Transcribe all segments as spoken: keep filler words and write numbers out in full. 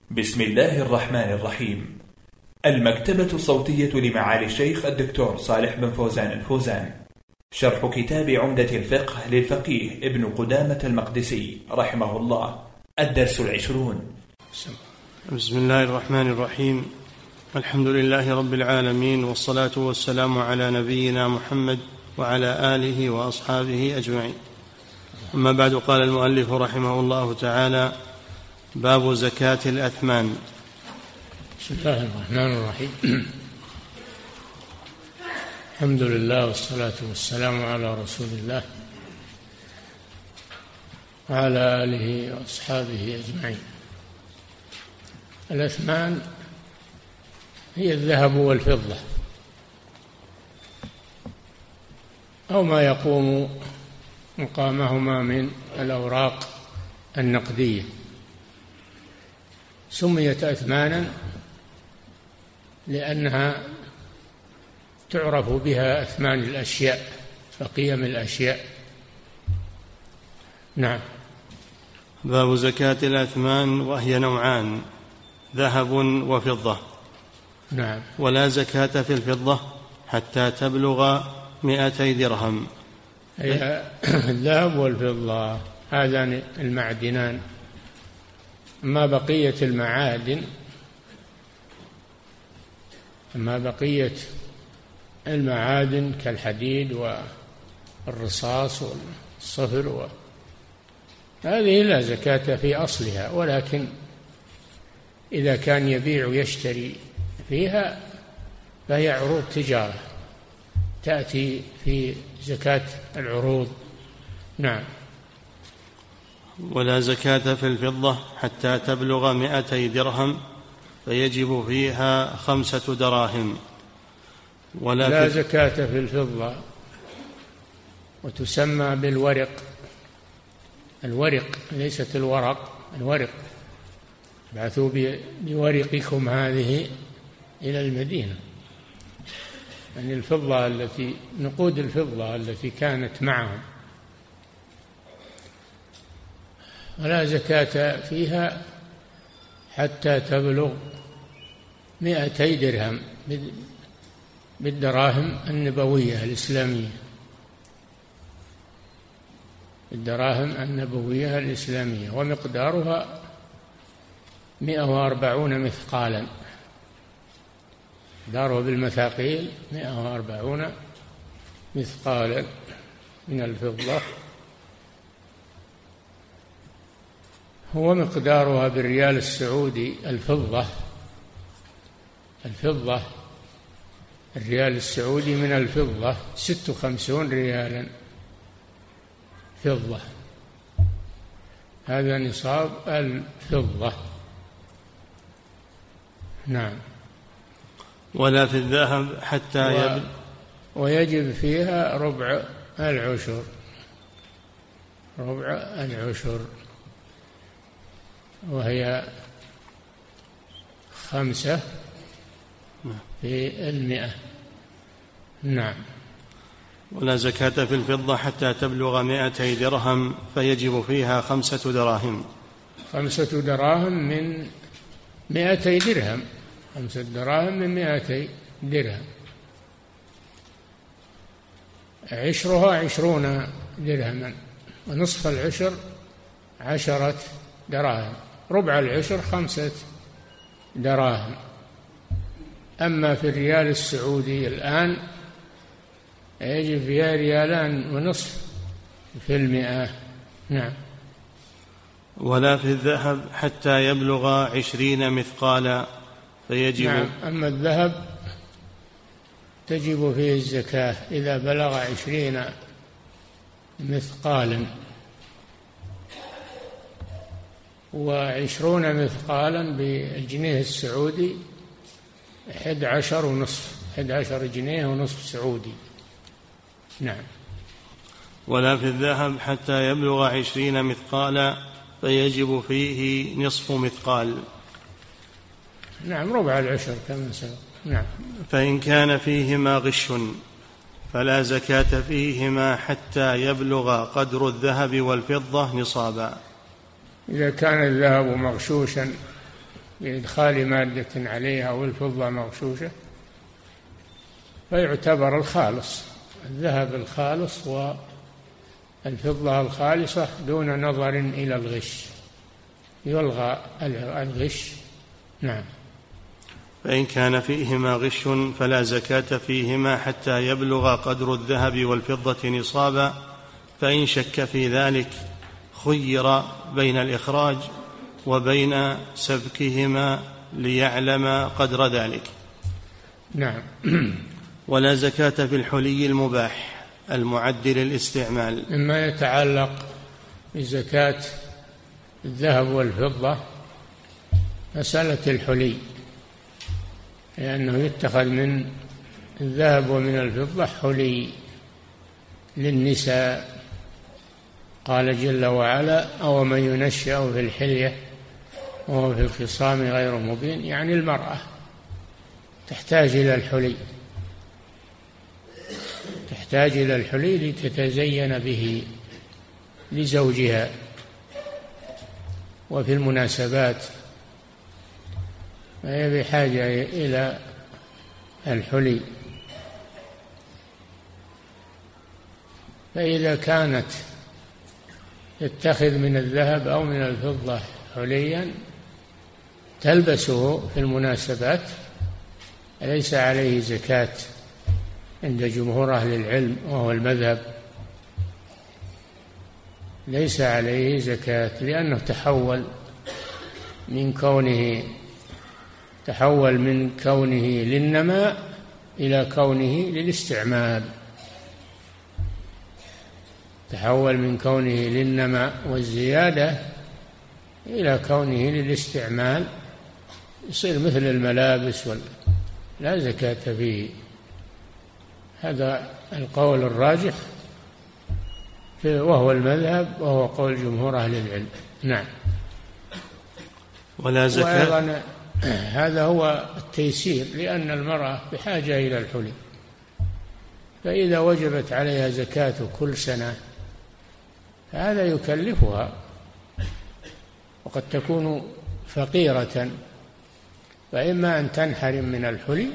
بسم الله الرحمن الرحيم. المكتبة الصوتية لمعالي الشيخ الدكتور صالح بن فوزان الفوزان، شرح كتاب عمدة الفقه للفقيه ابن قدامة المقدسي رحمه الله، الدرس العشرون. بسم الله الرحمن الرحيم. الحمد لله رب العالمين، والصلاة والسلام على نبينا محمد وعلى آله وأصحابه أجمعين. أما بعد، قال المؤلف رحمه الله تعالى: باب زكاة الأثمان. بسم الله الرحمن الرحيم. الحمد لله والصلاة والسلام على رسول الله وعلى آله وأصحابه أجمعين. الأثمان هي الذهب والفضة أو ما يقوم مقامهما من الأوراق النقدية. سميت أثمانا لأنها تعرف بها أثمان الأشياء وقيم الأشياء. نعم. باب زكاة الأثمان، وهي نوعان: ذهب وفضة. نعم. ولا زكاة في الفضة حتى تبلغ مئتي درهم. هي الذهب والفضة هذان المعدنان. أما بقية المعادن أما بقية المعادن كالحديد والرصاص والصفر و... هذه لا زكاة في أصلها، ولكن إذا كان يبيع ويشتري فيها فهي عروض تجارة تأتي في زكاة العروض. نعم. ولا زكاة في الفضة حتى تبلغ مئتي درهم، فيجب فيها خمسة دراهم. ولا لا زكاة في الفضة، وتسمى بالورق. الورق ليست الورق، الورق. بعثوا بورقكم هذه إلى المدينة، يعني الفضة التي نقود الفضة التي كانت معهم. ولا زكاة فيها حتى تبلغ مئتي درهم بالدراهم النبوية الإسلامية، الدراهم النبوية الإسلامية، ومقدارها مئة وأربعون مثقالا. مقدارها بالمثاقيل مئة وأربعون مثقالا من الفضة. هو مقدارها بالريال السعودي الفضة الفضة الريال السعودي من الفضة ست وخمسون ريالا فضة. هذا نصاب الفضة. نعم. ولا في الذهب حتى و... يبلغ ويجب فيها ربع العشر ربع العشر وهي خمسة في المئة. نعم. ولا زكاة في الفضة حتى تبلغ مئتي درهم، فيجب فيها خمسة دراهم. خمسة دراهم من مئتي درهم خمسة دراهم من مئتي درهم. عشرها عشرون درهما، ونصف العشر عشرة دراهم، ربع العشر خمسة دراهم. أما في الريال السعودي الآن يجب فيها ريالان ونصف في المئة. نعم. ولا في الذهب حتى يبلغ عشرين مثقالا، فيجب. نعم. أما الذهب تجب فيه الزكاة إذا بلغ عشرين مثقالا، وعشرون مثقالا بالجنيه السعودي أحد عشر ونصف أحد عشر جنيه ونصف سعودي. نعم. ولا في الذهب حتى يبلغ عشرين مثقالا، فيجب فيه نصف مثقال. نعم. ربع العشر كما سبق. نعم. فإن كان فيهما غش فلا زكاة فيهما حتى يبلغ قدر الذهب والفضة نصابا. إذا كان الذهب مغشوشا بإدخال مادة عليها أو الفضة مغشوشة، فيعتبر الخالص الذهب الخالص والفضة الخالصة دون نظر إلى الغش، يلغى الغش. نعم. فإن كان فيهما غش فلا زكاة فيهما حتى يبلغ قدر الذهب والفضة نصابا، فإن شك في ذلك خير بين الإخراج وبين سبكهما ليعلم قدر ذلك. نعم. ولا زكاة في الحلي المباح المعد للاستعمال. مما يتعلق بزكاة الذهب والفضة مسألة الحلي، لأنه يتخذ من الذهب ومن الفضة حلي للنساء. قال جل وعلا: أو من ينشأ في الحلية وهو في الخصام غير مبين، يعني المرأة تحتاج إلى الحلي، تحتاج إلى الحلي لتتزين به لزوجها وفي المناسبات، فهي بحاجة إلى الحلي. فإذا كانت تتخذ من الذهب أو من الفضة حليا تلبسه في المناسبات ليس عليه زكاة عند جمهور أهل العلم وهو المذهب، ليس عليه زكاة، لأنه تحول من كونه تحول من كونه للنماء إلى كونه للاستعمال، تحول من كونه للنماء والزيادة إلى كونه للاستعمال، يصير مثل الملابس وال... لا زكاة فيه. هذا القول الراجح وهو المذهب وهو قول جمهور أهل العلم. نعم. ولا زكاة. وأيضا هذا هو التيسير، لأن المرأة بحاجة إلى الحلي، فإذا وجبت عليها زكاة كل سنة هذا يكلفها، وقد تكون فقيرة، فإما أن تنحرم من الحلي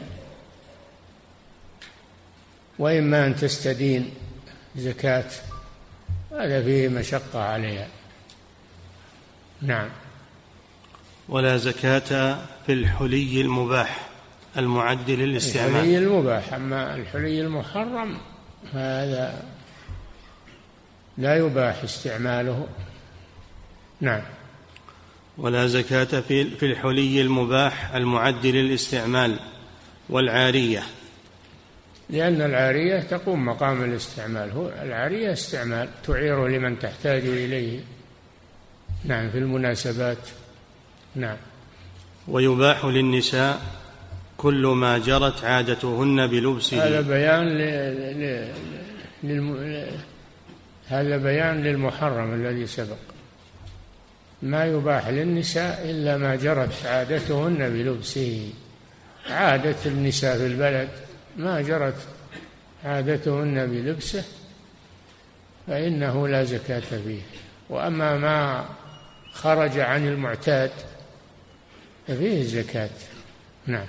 وإما أن تستدين زكاة، هذا فيه مشقة عليها. نعم. ولا زكاة في الحلي المباح المعد للاستعمال. الحلي المباح، أما الحلي المحرم هذا لا يباح استعماله. نعم. ولا زكاة في الحلي المباح المعد للاستعمال والعارية، لأن العارية تقوم مقام الاستعمال، هو العارية استعمال تعير لمن تحتاج إليه. نعم، في المناسبات. نعم. ويباح للنساء كل ما جرت عادتهن بلبسه. هذا بيان ل... ل... للم... هذا بيان للمحرم الذي سبق. ما يباح للنساء إلا ما جرت عادتهن بلبسه. عادة النساء في البلد ما جرت عادتهن بلبسه فإنه لا زكاة فيه، وأما ما خرج عن المعتاد ففيه الزكاة. نعم.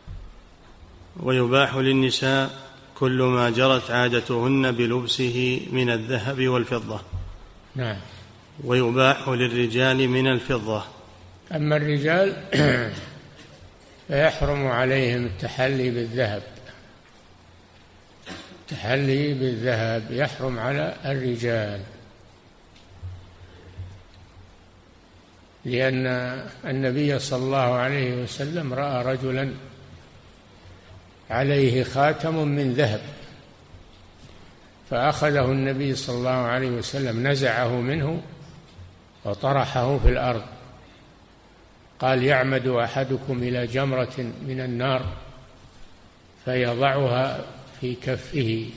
ويباح للنساء كل ما جرت عادتهن بلبسه من الذهب والفضة. نعم. ويباح للرجال من الفضة. أما الرجال فيحرم عليهم التحلي بالذهب، التحلي بالذهب يحرم على الرجال، لأن النبي صلى الله عليه وسلم رأى رجلا عليه خاتم من ذهب فأخذه النبي صلى الله عليه وسلم نزعه منه وطرحه في الأرض، قال: يعمد أحدكم إلى جمرة من النار فيضعها في كفه.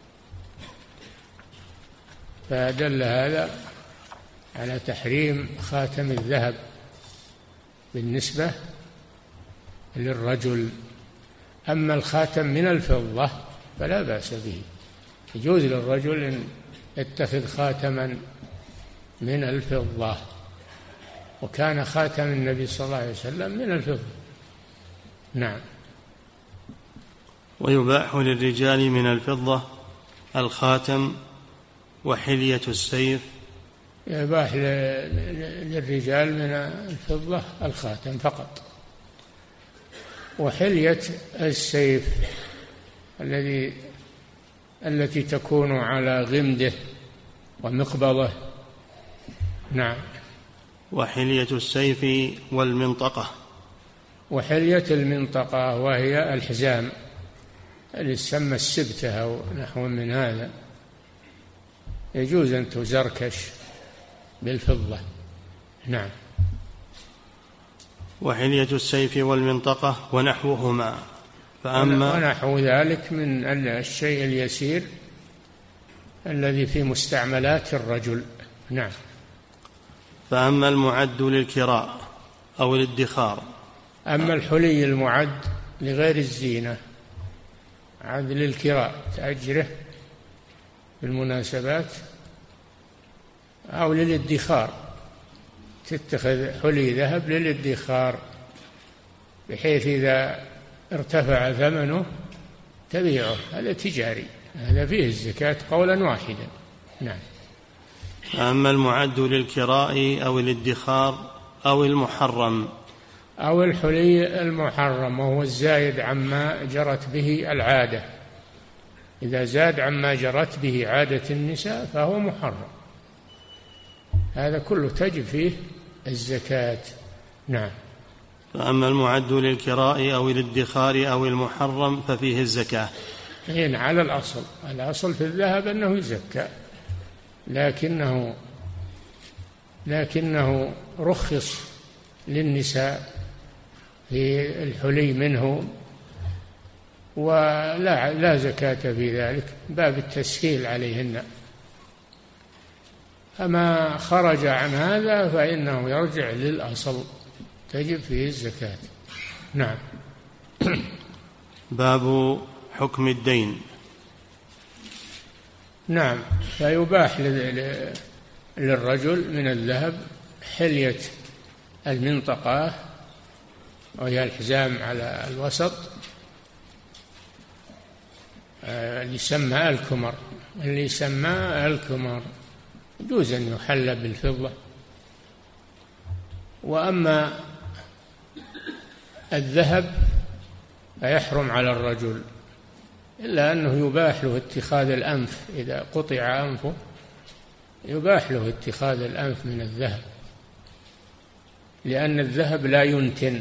فدل هذا على تحريم خاتم الذهب بالنسبة للرجل. أما الخاتم من الفضة فلا بأس به، يجوز للرجل أن يتخذ خاتما من الفضة. وكان خاتم النبي صلى الله عليه وسلم من الفضة. نعم. ويباح للرجال من الفضة الخاتم وحلية السيف. يباح للرجال من الفضة الخاتم فقط، وحلية السيف الذي التي تكون على غمده ومقبضه. نعم. وحلية السيف والمنطقة. وحلية المنطقة وهي الحزام اللي يسمى السبتة أو نحو من هذا، يجوز أن تزركش بالفضة. نعم. وحلية السيف والمنطقة ونحوهما. فأما ونحو ذلك من الشيء اليسير الذي في مستعملات الرجل. نعم. فأما المعد للكراء أو الادخار. أما الحلي المعد لغير الزينة، عد للكراء تأجره بالمناسبات، أو للادخار، تتخذ حلي ذهب للادخار بحيث إذا ارتفع ثمنه تبيعه، هذا تجاري، هذا فيه الزكاة قولا واحدا. نعم. أما المعد للكراء أو الادخار أو المحرم. أو الحلي المحرم وهو الزايد عما جرت به العادة، إذا زاد عما جرت به عادة النساء فهو محرم، هذا كله تجب فيه الزكاة. نعم. فأما المعد للكراء أو الادخار أو المحرم ففيه الزكاة. هنا على الأصل، الأصل في الذهب أنه يزكى، لكنه لكنه رخص للنساء في الحلي منه، ولا لا زكاة في ذلك، باب التسهيل عليهن. فما خرج عن هذا فإنه يرجع للأصل، تجب فيه الزكاة. نعم. باب حكم الدين. نعم. فيباح للرجل من الذهب حلية المنطقة وهي الحزام على الوسط اللي يسمى الكمر، اللي يسمى الكمر يجوز أن يحلى بالفضة. وأما الذهب فيحرم على الرجل، إلا أنه يباح له اتخاذ الأنف، إذا قطع أنفه يباح له اتخاذ الأنف من الذهب، لأن الذهب لا ينتن.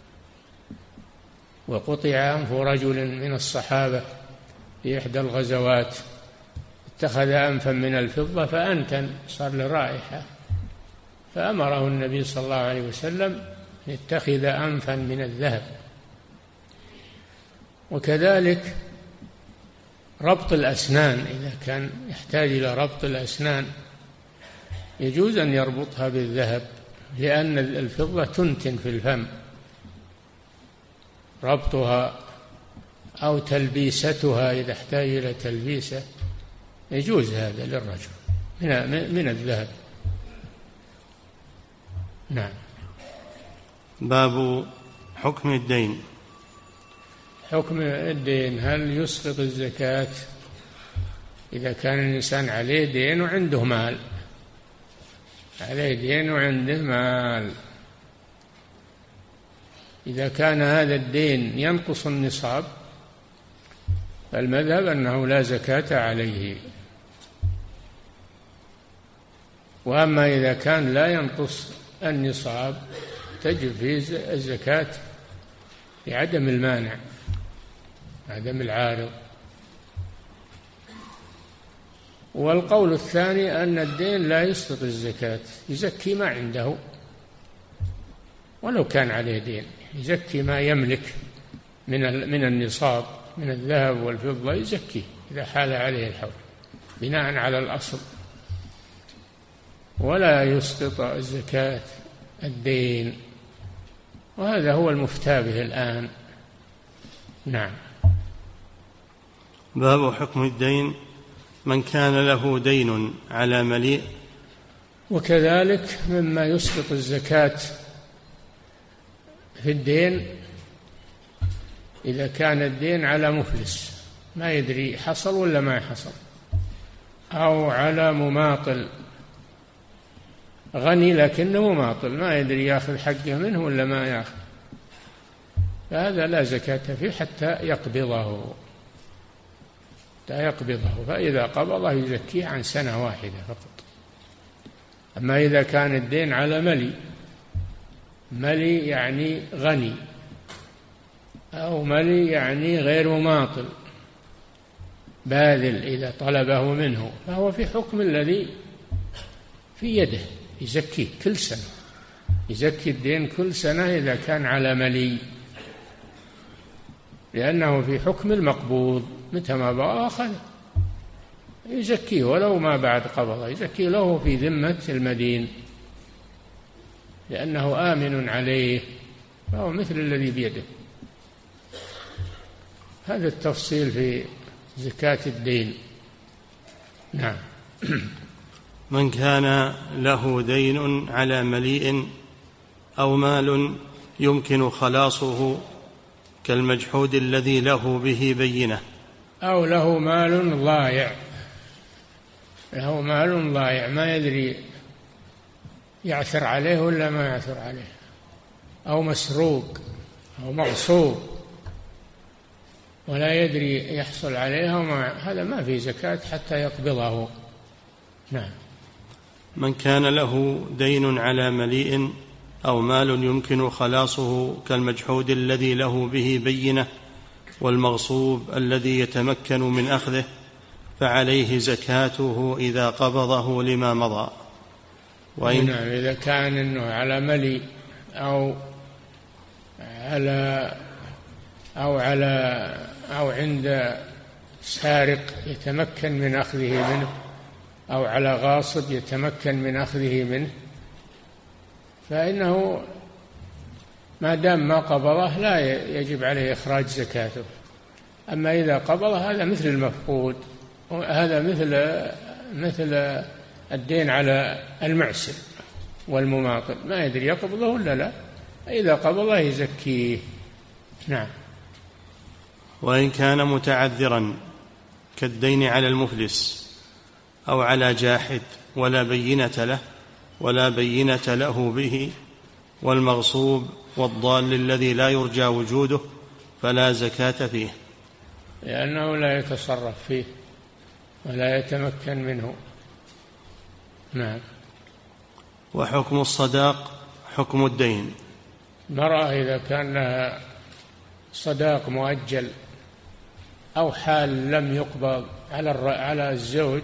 وقطع أنف رجل من الصحابة في إحدى الغزوات، اتخذ أنفا من الفضة فأنتن، صار له رائحة، فأمره النبي صلى الله عليه وسلم أن يتخذ أنفا من الذهب. وكذلك ربط الأسنان، إذا كان يحتاج إلى ربط الأسنان يجوز أن يربطها بالذهب، لأن الفضة تنتن في الفم، ربطها أو تلبيستها إذا احتاج إلى تلبيسة يجوز هذا للرجل من من الذهب. نعم. باب حكم الدين. حكم الدين، هل يسقط الزكاة إذا كان الإنسان عليه دين وعنده مال؟ عليه دين وعنده مال، إذا كان هذا الدين ينقص النصاب فالمذهب أنه لا زكاة عليه. وأما إذا كان لا ينقص النصاب تجب فيه الزكاة لعدم المانع، عدم العارض. والقول الثاني أن الدين لا يسقط الزكاة، يزكي ما عنده ولو كان عليه دين، يزكي ما يملك من من النصاب من الذهب والفضة، يزكيه إذا حال عليه الحول بناء على الأصل، ولا يسقط الزكاة الدين، وهذا هو المفتى به الآن. نعم. باب حكم الدين. من كان له دين على مليء وكذلك مما يسقط الزكاة في الدين إذا كان الدين على مفلس ما يدري حصل ولا ما حصل، أو على مماطل غني لكنه مماطل ما يدري يأخذ حقه منه ولا ما يأخذ، فهذا لا زكاة فيه حتى يقبضه حتى يقبضه فإذا قبضه يزكيه عن سنة واحدة فقط. أما إذا كان الدين على ملي، ملي يعني غني، أو ملي يعني غير مماطل باذل إذا طلبه منه، فهو في حكم الذي في يده يزكيه كل سنة، يزكي الدين كل سنة إذا كان على ملي، لأنه في حكم المقبوض، متى ما بغى أخذه يزكيه ولو ما بعد قبضه، يزكيه له في ذمة المدين لأنه آمن عليه، فهو مثل الذي بيده. هذا التفصيل في زكاة الدين. نعم. من كان له دين على مليء أو مال يمكن خلاصه كالمجحود الذي له به بينة، أو له مال ضائع، له مال ضائع ما يدري يعثر عليه ولا ما يعثر عليه، أو مسروق أو مغصوب ولا يدري يحصل عليها وما، هذا ما في زكاة حتى يقبضه. نعم. من كان له دين على مليء أو مال يمكن خلاصه كالمجحود الذي له به بينة والمغصوب الذي يتمكن من أخذه فعليه زكاته إذا قبضه لما مضى. وإن نعم إذا كان إنه على ملي أو على أو على أو عند سارق يتمكن من أخذه منه، أو على غاصب يتمكن من أخذه منه، فإنه ما دام ما قبضه لا يجب عليه إخراج زكاته. أما إذا قبضه هذا مثل المفقود، هذا مثل مثل الدين على المعسر والمماطل ما يدري يقبضه ولا لا، إذا قبضه يزكيه. نعم. وإن كان متعذرا كالدين على المفلس أو على جاحد ولا بينة له ولا بينة له به، والمغصوب والضال الذي لا يرجى وجوده فلا زكاة فيه، لأنه لا يتصرف فيه ولا يتمكن منه. نعم. وحكم الصداق حكم الدين. المرأة إذا كان لها صداق مؤجل أو حال لم يقبض على على الزوج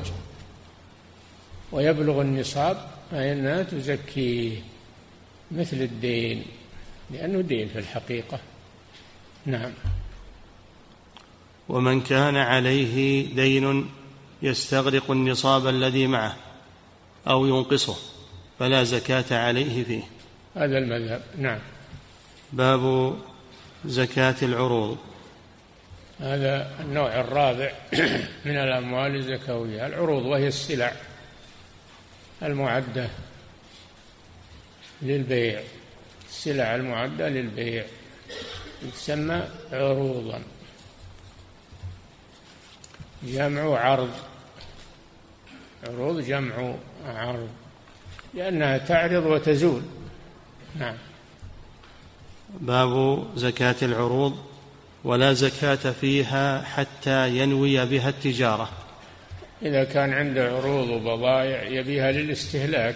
ويبلغ النصاب فإنها تزكيه مثل الدين، لأنه دين في الحقيقة. نعم. ومن كان عليه دين يستغرق النصاب الذي معه أو ينقصه فلا زكاة عليه فيه. هذا المذهب. نعم. باب زكاة العروض. هذا النوع الرابع من الأموال الزكوية، العروض، وهي السلع المعدة للبيع، السلع المعدة للبيع تسمى عروضا، جمع عرض، عروض جمع عرض، لأنها تعرض وتزول. نعم. باب زكاة العروض. ولا زكاة فيها حتى ينوي بها التجارة. إذا كان عنده عروض وبضائع يبيها للاستهلاك،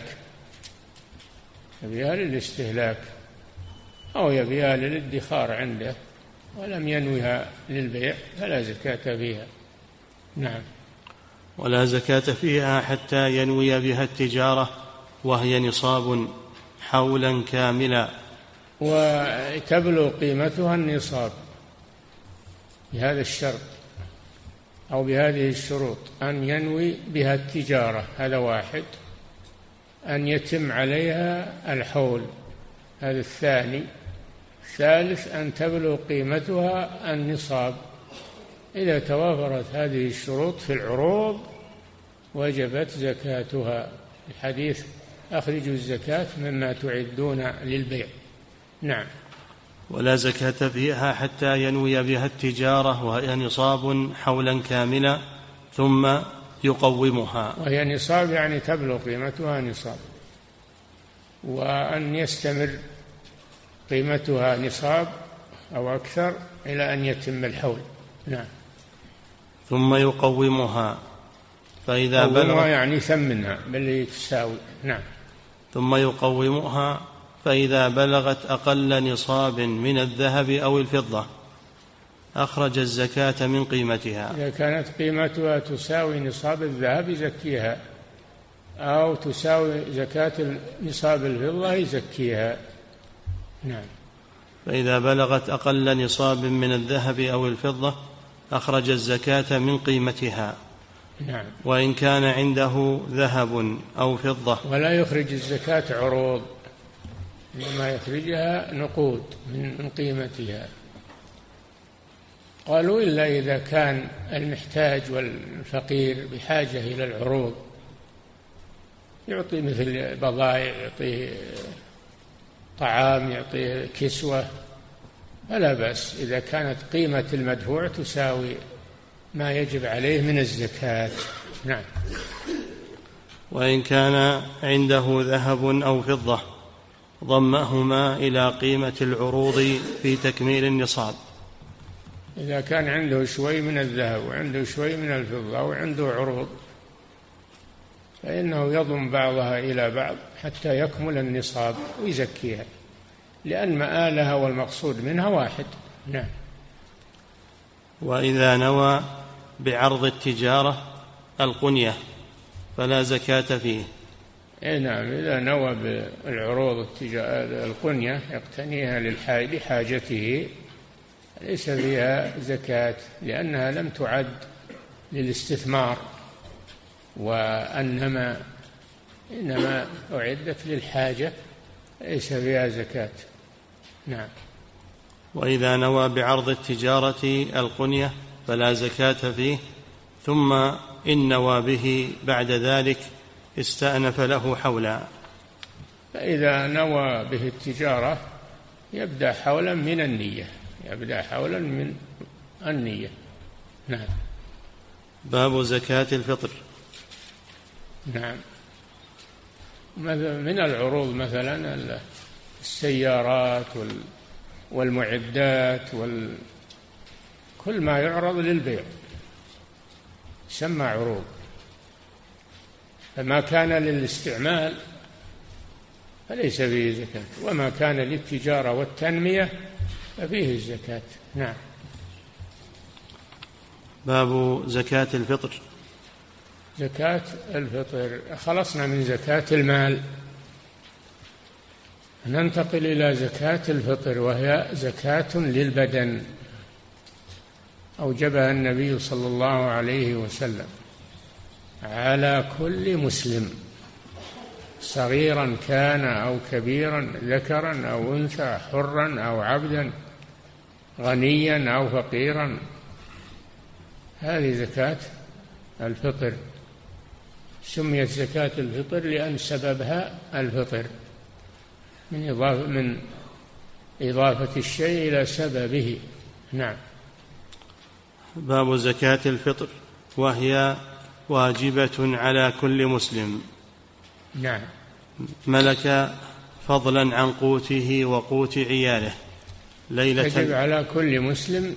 يبيها للاستهلاك أو يبيها للادخار عنده ولم ينويها للبيع فلا زكاة فيها. نعم. ولا زكاة فيها حتى ينوي بها التجارة وهي نصاب حولا كاملا، وتبلغ قيمتها النصاب بهذا الشرط أو بهذه الشروط: أن ينوي بها التجارة، هذا واحد، أن يتم عليها الحول، هذا الثاني، الثالث أن تبلغ قيمتها النصاب. إذا توافرت هذه الشروط في العروض وجبت زكاتها. الحديث أخرجوا الزكاة مما تعدون للبيع. نعم. ولا زكاة فيها حتى ينوي بها التجارة وهي نصاب حولا كاملا ثم يقومها. وهي نصاب يعني تبلغ قيمتها نصاب، وأن يستمر قيمتها نصاب أو أكثر إلى أن يتم الحول. نعم. ثم يقومها فإذا بلغ يعني ثمنها باللي تساوي. نعم. ثم يقومها فإذا بلغت أقل نصاب من الذهب أو الفضة أخرج الزكاة من قيمتها. إذا كانت قيمتها تساوي نصاب الذهب يزكيها، أو تساوي زكاة نصاب الفضة يزكيها. نعم. فإذا بلغت أقل نصاب من الذهب أو الفضة أخرج الزكاة من قيمتها. نعم. وإن كان عنده ذهب أو فضة. ولا يخرج الزكاة عروض، إنما يخرجها نقود من قيمتها. قالوا إلا إذا كان المحتاج والفقير بحاجة إلى العروض، يعطي مثل بضائع، يعطيه طعام، يعطيه كسوة، فلا بأس إذا كانت قيمة المدفوع تساوي ما يجب عليه من الزكاة. نعم. وإن كان عنده ذهب أو فضة ضمهما إلى قيمة العروض في تكميل النصاب. إذا كان عنده شوي من الذهب وعنده شوي من الفضة وعنده عروض فإنه يضم بعضها إلى بعض حتى يكمل النصاب ويزكيها، لأن مآلها والمقصود منها واحد. نعم. وإذا نوى بعرض التجارة القنية فلا زكاة فيه. إيه نعم. إذا نوى بالعروض القنية يقتنيها لحاجته ليس فيها زكاة، لأنها لم تعد للاستثمار وإنما إنما أعدت للحاجة، ليس فيها زكاة. نعم. وإذا نوى بعرض التجارة القنية فلا زكاة فيه، ثم إن نوى به بعد ذلك استأنف له حولا. فإذا نوى به التجارة يبدأ حولا من النية، يبدأ حولا من النية. نعم. باب زكاة الفطر. نعم. من العروض مثلا السيارات والمعدات وكل ما يعرض للبيع يسمى عروض، فما كان للاستعمال فليس فيه زكاة، وما كان للتجارة والتنمية ففيه الزكاة. نعم. باب زكاة الفطر. زكاة الفطر خلصنا من زكاة المال، ننتقل إلى زكاة الفطر، وهي زكاة للبدن أوجبها النبي صلى الله عليه وسلم على كل مسلم صغيرا كان أو كبيرا، ذكرا أو أنثى، حرا أو عبدا، غنيا أو فقيرا. هذه زكاة الفطر. سميت زكاة الفطر لأن سببها الفطر، من إضافة من إضافة الشيء إلى سببه. نعم. باب زكاة الفطر، وهي واجبة على كل مسلم. نعم. ملك فضلا عن قوته وقوت عياله ليلة. يجب على كل مسلم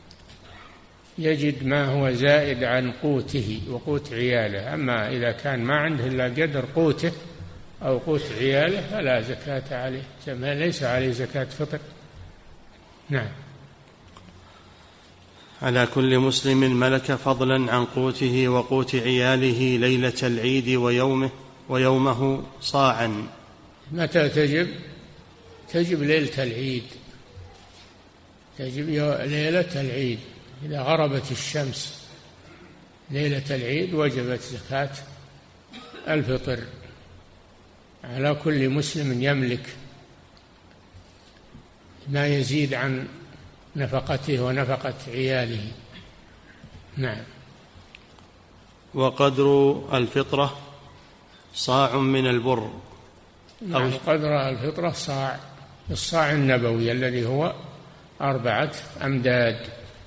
يجد ما هو زائد عن قوته وقوت عياله. أما إذا كان ما عنده إلا قدر قوته أو قوت عياله فلا زكاة عليه، ليس عليه زكاة فطر. نعم. على كل مسلم ملك فضلا عن قوته وقوت عياله ليلة العيد ويومه ويومه صاعا. متى تجب؟ تجب ليلة العيد، تجب ليلة العيد إذا غربت الشمس ليلة العيد وجبت زكاة الفطر على كل مسلم يملك ما يزيد عن نفقته ونفقة عياله. نعم. وقدر الفطرة صاع من البر نعم قدر الفطرة صاع، الصاع النبوي الذي هو أربعة أمداد،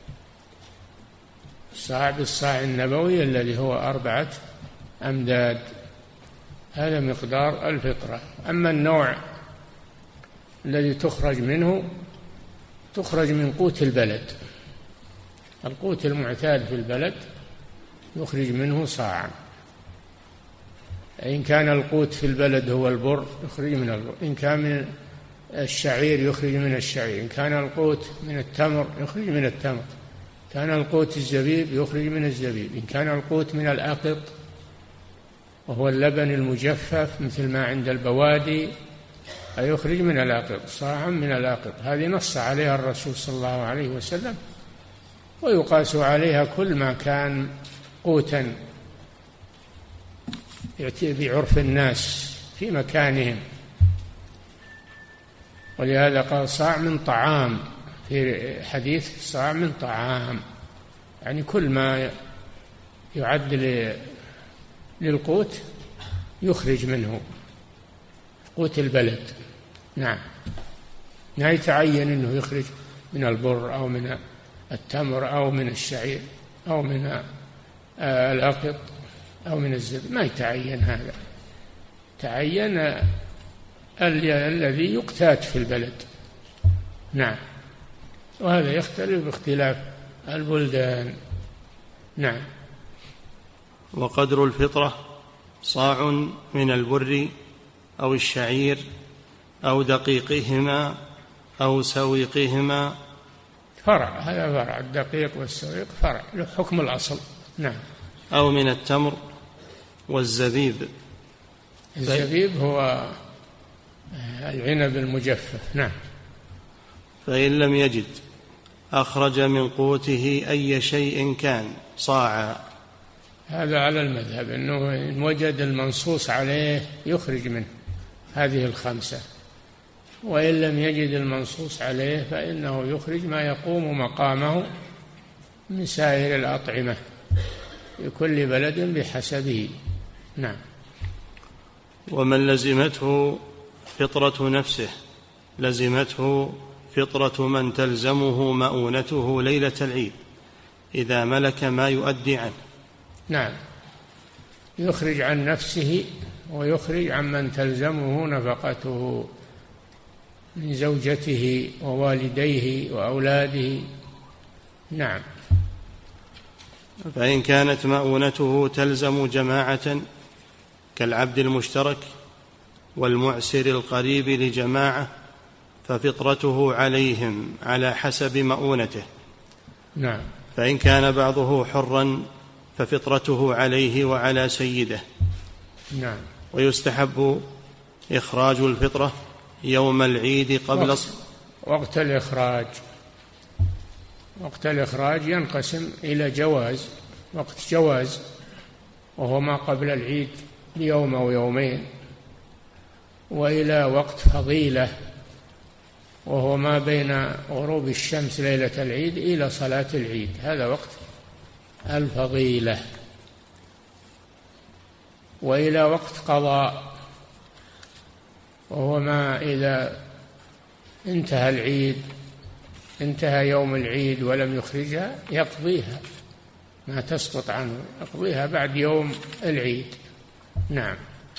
الصاع بالصاع النبوي الذي هو أربعة أمداد، هذا مقدار الفطرة. أما النوع الذي تخرج منه، تخرج من قوت البلد، القوت المعتاد في البلد يخرج منه صاعا. إن كان القوت في البلد هو البر يخرج من البر، إن كان من الشعير يخرج من الشعير، إن كان القوت من التمر يخرج من التمر، كان القوت الزبيب يخرج من الزبيب، إن كان القوت من الأقط وهو اللبن المجفف مثل ما عند البوادي يخرج من الأقط صاعا من الأقط. هذه نص عليها الرسول صلى الله عليه وسلم، ويقاس عليها كل ما كان قوتا بعرف الناس في مكانهم. ولهذا قال صاع من طعام في حديث، صاع من طعام، يعني كل ما يعد للقوت يخرج منه قوت البلد. نعم، لا يتعين أنه يخرج من البر أو من التمر أو من الشعير أو من الأقط أو من الزبيب، ما يتعين هذا، تعين الذي يقتات في البلد. نعم، وهذا يختلف باختلاف البلدان. نعم. وقدر الفطرة صاع من البر أو الشعير أو دقيقهما أو سويقهما. فرع، هذا فرع، الدقيق والسويق فرع له حكم الأصل. نعم. أو من التمر والزبيب. الزبيب هو العنب المجفف. نعم. فإن لم يجد أخرج من قوته أي شيء كان صاعا. هذا على المذهب أنه إن وجد المنصوص عليه يخرج منه هذه الخمسة، وإن لم يجد المنصوص عليه فإنه يخرج ما يقوم مقامه من سائر الأطعمة لكل بلد بحسبه. نعم. ومن لزمته فطرة نفسه لزمته فطرة من تلزمه مؤونته ليلة العيد إذا ملك ما يؤدي عنه. نعم، يخرج عن نفسه ويخرج عن من تلزمه نفقته من زوجته ووالديه وأولاده. نعم. فإن كانت مؤونته تلزم جماعة كالعبد المشترك والمعسر القريب لجماعة ففطرته عليهم على حسب مؤونته. نعم. فإن كان بعضه حرا ففطرته عليه وعلى سيده. نعم. ويستحب إخراج الفطرة يوم العيد قبل وقت, وقت الإخراج وقت الإخراج ينقسم إلى جواز، وقت جواز وهو ما قبل العيد بيوم أو يومين، وإلى وقت فضيلة وهو ما بين غروب الشمس ليلة العيد إلى صلاة العيد، هذا وقت الفضيلة. وإلى وقت قضاء وهو ما إذا انتهى العيد، انتهى يوم العيد ولم يخرجها يقضيها، ما تسقط عنه يقضيها بعد يوم العيد. نعم.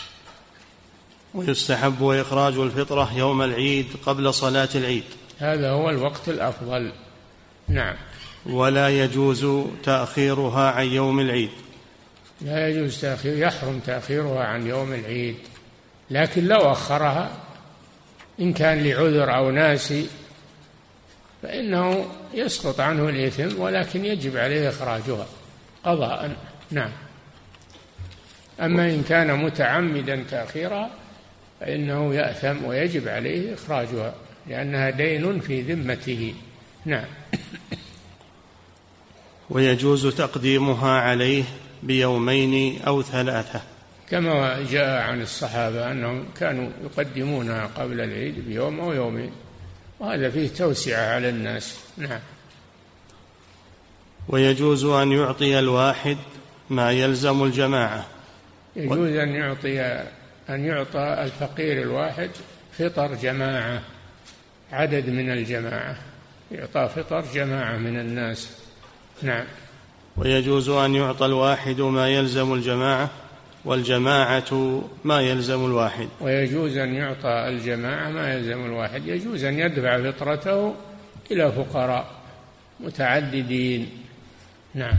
ويستحب إخراج الفطرة يوم العيد قبل صلاة العيد، هذا هو الوقت الأفضل. نعم. ولا يجوز تأخيرها عن يوم العيد، لا يجوز تأخير، يحرم تأخيرها عن يوم العيد، لكن لو أخرها إن كان لعذر أو ناسي فإنه يسقط عنه الإثم، ولكن يجب عليه إخراجها قضاء. نعم. أما إن كان متعمدا تأخيرها فإنه يأثم ويجب عليه إخراجها لأنها دين في ذمته. نعم. ويجوز تقديمها عليه بيومين أو ثلاثة، كما جاء عن الصحابة أنهم كانوا يقدمونها قبل العيد بيوم أو يومين، وهذا فيه توسعة على الناس. نعم. ويجوز أن يعطي الواحد ما يلزم الجماعة، يجوز أن يعطي أن يعطى الفقير الواحد فطر جماعة، عدد من الجماعة، يعطى فطر جماعة من الناس. نعم. ويجوز أن يعطى الواحد ما يلزم الجماعة والجماعة ما يلزم الواحد. ويجوز أن يعطى الجماعة ما يلزم الواحد، يجوز أن يدفع فطرته إلى فقراء متعددين. نعم.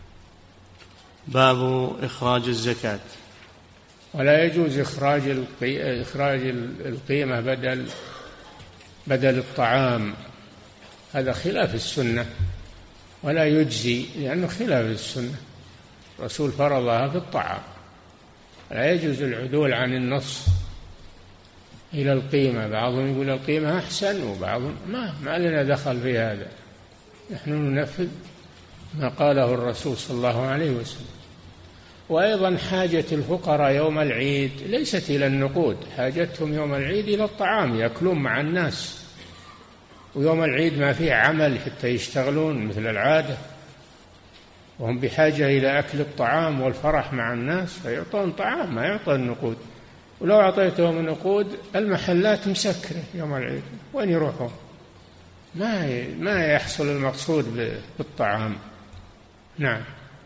باب إخراج الزكاة. ولا يجوز إخراج إخراج القيمة بدل بدل الطعام، هذا خلاف السنة ولا يجزي، لأنه خلاف السنة. الرسول فرضها في الطعام، لا يجوز العدول عن النص إلى القيمة. بعضهم يقول القيمة أحسن، وبعضهم ما ما لنا دخل في هذا، نحن ننفذ ما قاله الرسول صلى الله عليه وسلم. وأيضا حاجة الفقراء يوم العيد ليست إلى النقود، حاجتهم يوم العيد إلى الطعام يأكلون مع الناس، ويوم العيد ما فيه عمل حتى يشتغلون مثل العادة، وهم بحاجة إلى أكل الطعام والفرح مع الناس، فيعطون طعام ما يعطون النقود. ولو أعطيتهم النقود المحلات مسكرة يوم العيد، وين يروحون؟ ما ما يحصل المقصود بالطعام. نعم.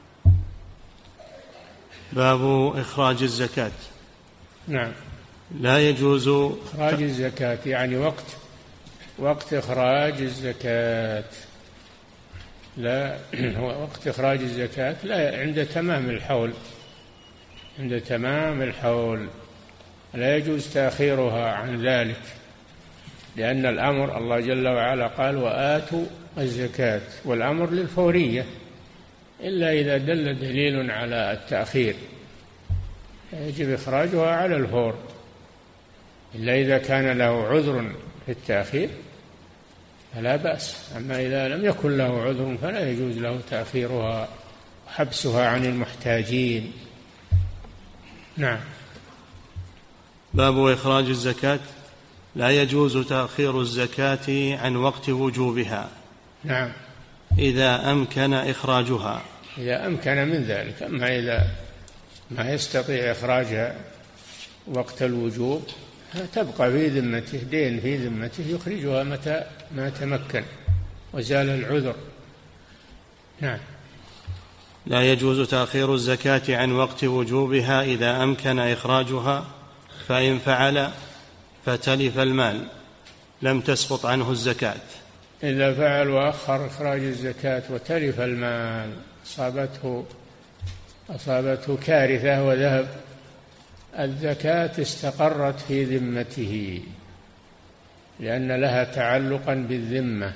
باب إخراج الزكاة. نعم. لا يجوز إخراج الزكاة يعني وقت وقت إخراج الزكاة، لا وقت إخراج الزكاة لا، عند تمام الحول، عند تمام الحول لا يجوز تأخيرها عن ذلك، لأن الأمر الله جل وعلا قال وآتوا الزكاة، والأمر للفورية إلا إذا دل دليل على التأخير، يجب إخراجها على الفور، إلا إذا كان له عذر في التأخير فلا بأس، أما إذا لم يكن له عذر فلا يجوز له تأخيرها وحبسها عن المحتاجين. نعم. باب إخراج الزكاة. لا يجوز تأخير الزكاة عن وقت وجوبها. نعم. إذا أمكن إخراجها، إذا أمكن من ذلك، أما إذا ما يستطيع إخراجها وقت الوجوب تبقى في ذمته، دين في ذمته يخرجها متى ما تمكن وزال العذر. نعم. لا يجوز تأخير الزكاة عن وقت وجوبها إذا أمكن إخراجها، فإن فعل فتلف المال لم تسقط عنه الزكاة. إذا فعل وأخر إخراج الزكاة وتلف المال، أصابته أصابته كارثة وذهب، الزكاة استقرت في ذمته لأن لها تعلقا بالذمة،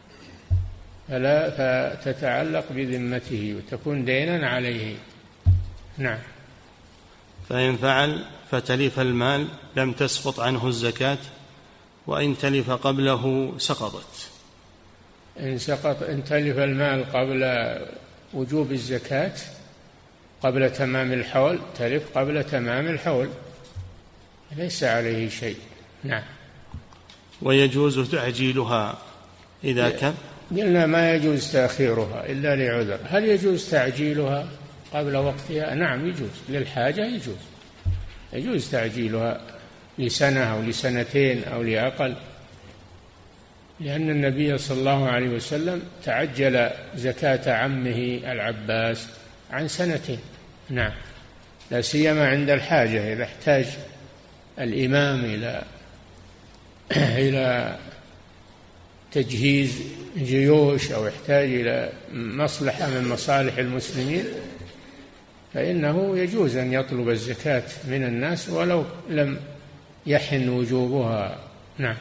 فلا فتتعلق بذمته وتكون دينا عليه. نعم. فإن فعل فتلف المال لم تسقط عنه الزكاة، وإن تلف قبله سقطت. إن سقط إن تلف المال قبل وجوب الزكاة قبل تمام الحول، تلف قبل تمام الحول ليس عليه شيء. نعم. ويجوز تعجيلها إذا كان، قلنا ما يجوز تأخيرها إلا لعذر. هل يجوز تعجيلها قبل وقتها؟ نعم يجوز، للحاجة يجوز يجوز تعجيلها لسنة أو لسنتين أو لأقل، لأن النبي صلى الله عليه وسلم تعجل زكاة عمه العباس عن سنتين. نعم. لا سيما عند الحاجة، إذا احتاج الإمام إلى إلى تجهيز جيوش أو يحتاج إلى مصلحة من مصالح المسلمين فإنه يجوز أن يطلب الزكاة من الناس ولو لم يحن وجوبها. نعم.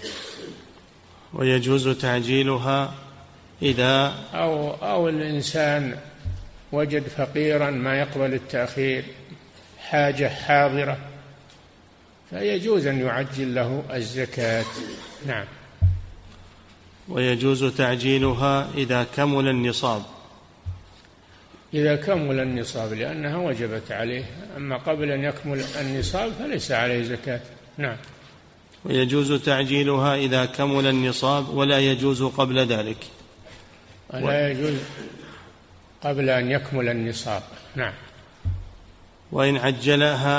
ويجوز تعجيلها إذا أو أو الإنسان وجد فقيرا ما يقبل التأخير، حاجة حاضرة، فيجوز أن يعجل له الزكاة. نعم. ويجوز تعجيلها إذا كمل النصاب. إذا كمل النصاب لأنها وجبت عليه، أما قبل أن يكمل النصاب فليس عليه زكاة. نعم. ويجوز تعجيلها إذا كمل النصاب ولا يجوز قبل ذلك. ولا يجوز قبل أن يكمل النصاب. نعم. وإن عجلها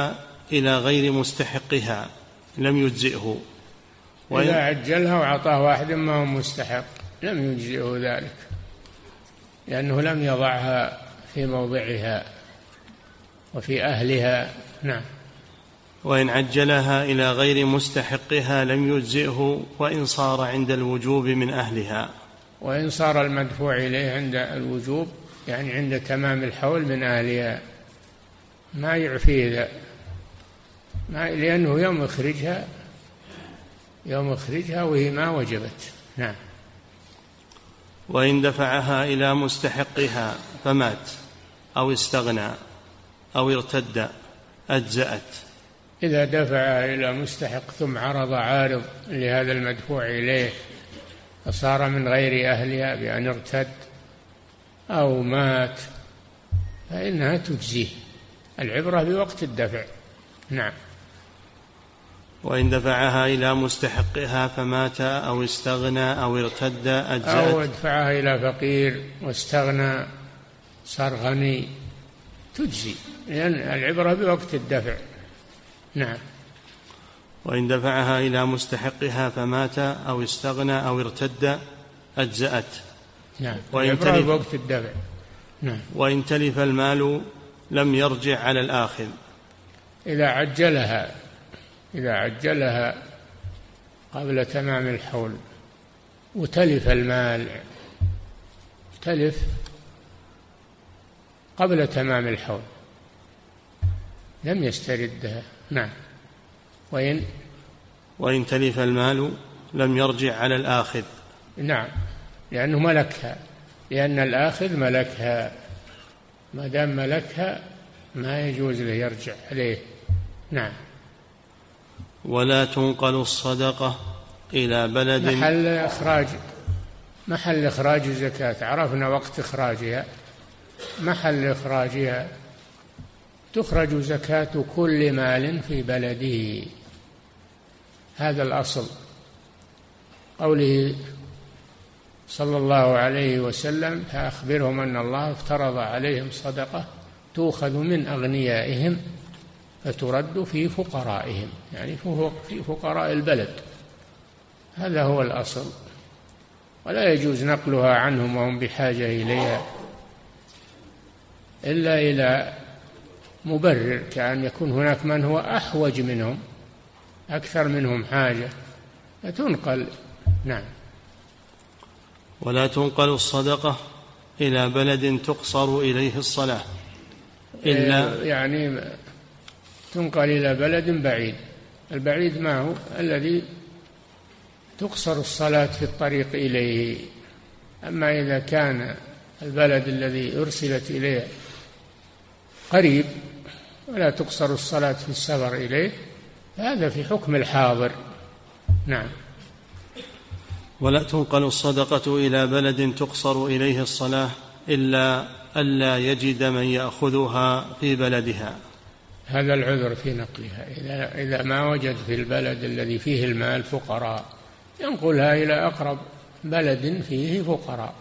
إلى غير مستحقها لم يجزئه. إذا عجلها وأعطاه واحد ما هو مستحق لم يجزئه ذلك، لأنه لم يضعها في موضعها وفي أهلها. نعم. وإن عجلها إلى غير مستحقها لم يجزئه وإن صار عند الوجوب من أهلها. وإن صار المدفوع إليه عند الوجوب يعني عند تمام الحول من أهلها ما يعفيه ذا، لأنه يوم يخرجها يوم يخرجها وهي ما وجبت. نعم. وإن دفعها إلى مستحقها فمات أو استغنى أو ارتد أجزأت. إذا دفع إلى مستحق ثم عرض عارض لهذا المدفوع إليه فصار من غير أهلها بأن ارتد أو مات فإنها تجزيه، العبرة بوقت الدفع. نعم. وإن دفعها إلى مستحقها فمات أو استغنى أو ارتد أجزأت. أو دفعها إلى فقير واستغنى صار غني تجزي، لأن العبرة بوقت الدفع. نعم. وإن دفعها إلى مستحقها فمات أو استغنى أو ارتد أجزأت. نعم. العبرة بوقت الدفع. نعم. وإن تلف المال لم يرجع على الآخذ. إذا عجلها إذا عجلها قبل تمام الحول وتلف المال، تلف قبل تمام الحول لم يستردها. نعم. وإن وإن تلف المال لم يرجع على الآخذ. نعم، لأنه ملكها، لأن الآخذ ملكها، ما دام ملكها ما يجوز له يرجع عليه. نعم. ولا تنقل الصدقة إلى بلد محل إخراج محل إخراج الزكاة، عرفنا وقت إخراجها، محل إخراجها تخرج زكاة كل مال في بلده، هذا الأصل. قوله صلى الله عليه وسلم فأخبرهم أن الله افترض عليهم صدقة تؤخذ من أغنيائهم فترد في فقرائهم، يعني في فقراء البلد، هذا هو الأصل، ولا يجوز نقلها عنهم وهم بحاجة إليها إلا إلى مبرر، كأن يكون هناك من هو أحوج منهم أكثر منهم حاجة فتنقل. نعم. ولا تنقل الصدقة إلى بلد تقصر إليه الصلاة إلا يعني تنقل إلى بلد بعيد، البعيد ما هو الذي تقصر الصلاة في الطريق إليه. أما إذا كان البلد الذي أرسلت إليه قريب ولا تقصر الصلاة في السفر إليه، هذا في حكم الحاضر. نعم. ولا تنقل الصدقة إلى بلد تقصر إليه الصلاة إلا ألا يجد من يأخذها في بلدها، هذا العذر في نقلها. إذا, إذا ما وجد في البلد الذي فيه المال فقراء ينقلها إلى أقرب بلد فيه فقراء،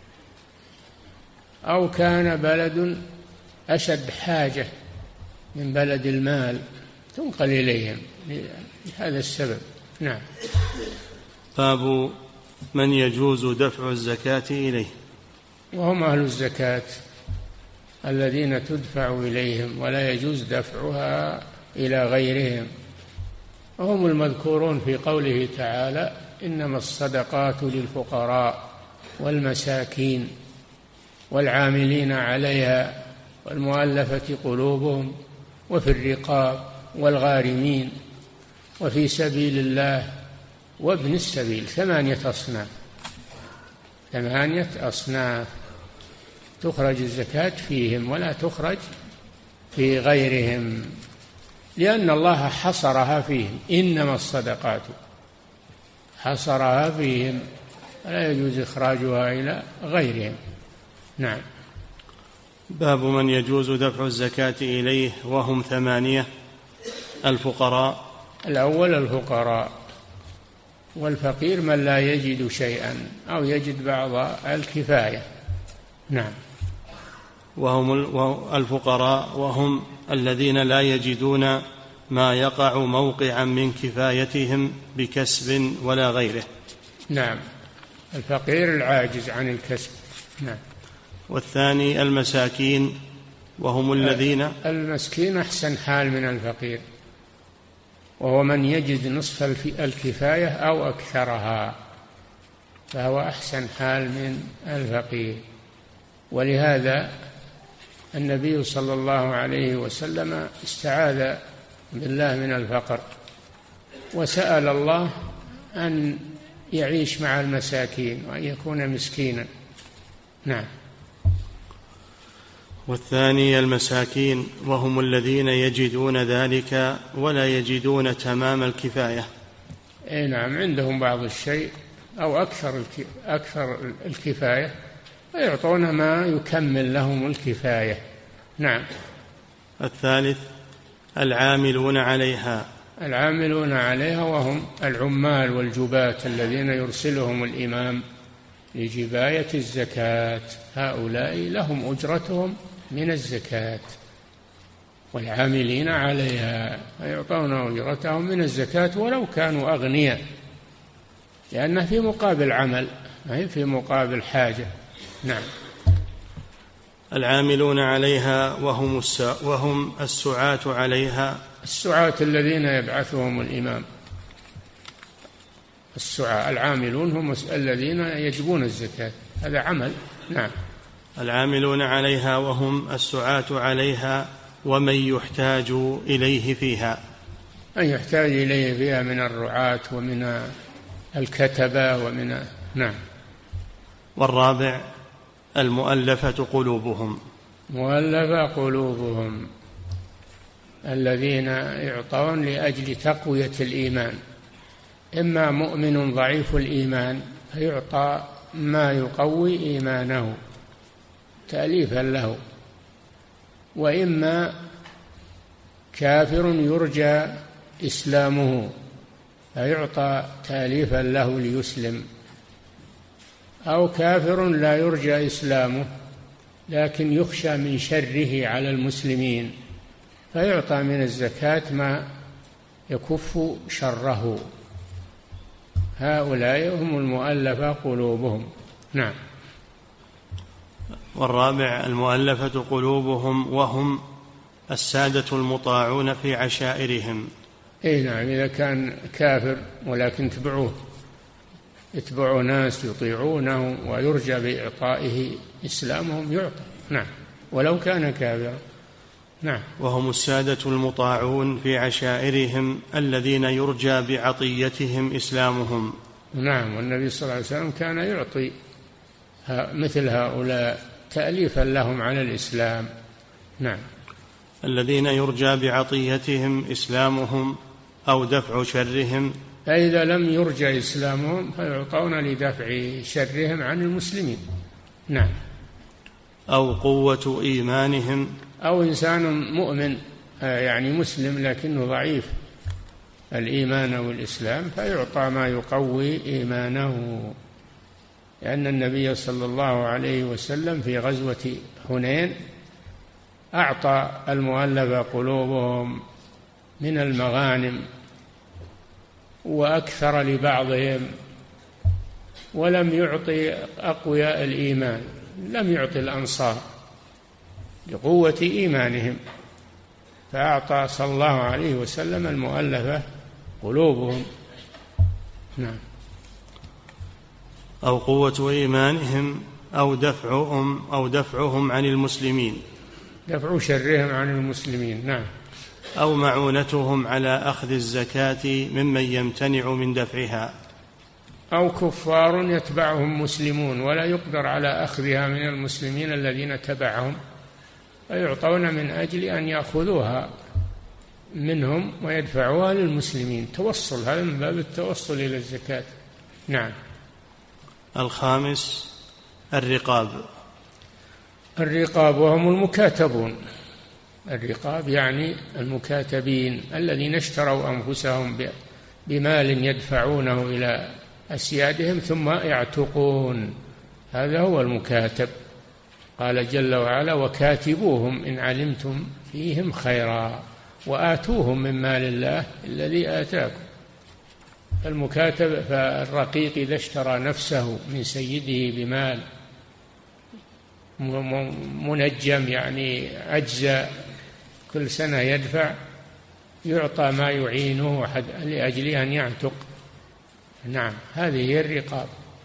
أو كان بلد أشد حاجة من بلد المال تنقل إليهم لهذا السبب. نعم. باب من يجوز دفع الزكاة إليه، وهم أهل الزكاة الذين تدفع إليهم ولا يجوز دفعها إلى غيرهم، وهم المذكورون في قوله تعالى إنما الصدقات للفقراء والمساكين والعاملين عليها والمؤلفة قلوبهم وفي الرقاب والغارمين وفي سبيل الله وابن السبيل، ثمانية أصناف ثمانية أصناف تخرج الزكاة فيهم ولا تخرج في غيرهم، لأن الله حصرها فيهم، إنما الصدقات حصرها فيهم ولا يجوز إخراجها إلى غيرهم. نعم. باب من يجوز دفع الزكاة إليه وهم ثمانية: الفقراء، الأول الفقراء، والفقير من لا يجد شيئا أو يجد بعض الكفاية. نعم. وهم الفقراء وهم الذين لا يجدون ما يقع موقعا من كفايتهم بكسب ولا غيره. نعم، الفقير العاجز عن الكسب. نعم. والثاني المساكين وهم الذين المسكين أحسن حال من الفقير، وهو من يجد نصف الكفاية أو أكثرها، فهو أحسن حال من الفقير. ولهذا النبي صلى الله عليه وسلم استعاذ بالله من الفقر، وسأل الله أن يعيش مع المساكين وأن يكون مسكينا. نعم. والثاني المساكين وهم الذين يجدون ذلك ولا يجدون تمام الكفاية. أي نعم، عندهم بعض الشيء أو أكثر أكثر الكفاية ويعطون ما يكمل لهم الكفاية. نعم. الثالث العاملون عليها. العاملون عليها وهم العمال والجباة الذين يرسلهم الإمام لجباية الزكاة، هؤلاء لهم أجرتهم من الزكاة، والعاملين عليها يعطون أجرتهم من الزكاة ولو كانوا أغنياء، لأنه في مقابل عمل، هي في مقابل حاجة. نعم. العاملون عليها وهم السا وهم السعاة عليها. السعاة الذين يبعثهم الإمام، السعاة العاملون هم الذين يجبون الزكاة، هذا عمل. نعم. العاملون عليها وهم السعاة عليها ومن يحتاج إليه فيها. من يحتاج إليه فيها من الرعاة ومن الكتبة ومن. نعم. والرابع المؤلفة قلوبهم. مؤلفة قلوبهم الذين يعطون لأجل تقوية الإيمان، إما مؤمن ضعيف الإيمان فيعطى ما يقوي إيمانه تأليفا له، وإما كافر يرجى إسلامه فيعطى تأليفا له ليسلم، أو كافر لا يرجى إسلامه لكن يخشى من شره على المسلمين فيعطى من الزكاة ما يكف شره. هؤلاء هم المؤلفة قلوبهم. نعم. والرابع المؤلفة قلوبهم وهم السادة المطاعون في عشائرهم. اي نعم، إذا كان كافر ولكن تبعوه، يتبعوا ناس يطيعونه ويرجى بإعطائه إسلامهم يعطى. نعم، ولو كان كافرا. نعم. وهم السادة المطاعون في عشائرهم الذين يرجى بعطيتهم إسلامهم. نعم، والنبي صلى الله عليه وسلم كان يعطي مثل هؤلاء تأليفا لهم على الإسلام. نعم. الذين يرجى بعطيتهم إسلامهم أو دفع شرهم. فإذا لم يرجى إسلامهم فيعطون لدفع شرهم عن المسلمين. نعم. أو قوة إيمانهم. أو إنسان مؤمن يعني مسلم لكنه ضعيف الإيمان والإسلام فيعطى ما يقوي إيمانه، لأن النبي صلى الله عليه وسلم في غزوة حنين أعطى المؤلفة قلوبهم من المغانم وأكثر لبعضهم، ولم يعطي أقوياء الإيمان، لم يعطي الأنصار لقوة إيمانهم، فأعطى صلى الله عليه وسلم المؤلفة قلوبهم. نعم. أو قوة إيمانهم أو دفعهم أو دفعهم عن المسلمين، دفع شرهم عن المسلمين. نعم. أو معونتهم على أخذ الزكاة ممن يمتنع من دفعها. أو كفار يتبعهم مسلمون ولا يقدر على أخذها من المسلمين الذين تبعهم فيعطون من أجل أن يأخذوها منهم ويدفعوها للمسلمين، توصل، هذا من باب التوصل إلى الزكاة. نعم. الخامس الرقاب. الرقاب وهم المكاتبون. الرقاب يعني المكاتبين الذين اشتروا أنفسهم بمال يدفعونه إلى أسيادهم ثم يعتقون، هذا هو المكاتب. قال جل وعلا: وكاتبوهم إن علمتم فيهم خيرا. وآتوهم من مال الله الذي آتاكم. فالمكاتب فالرقيق إذا اشترى نفسه من سيده بمال منجم يعني أجزاء كل سنة يدفع، يعطى ما يعينه لأجل أن يعتق. نعم، هذه هي الرقاب.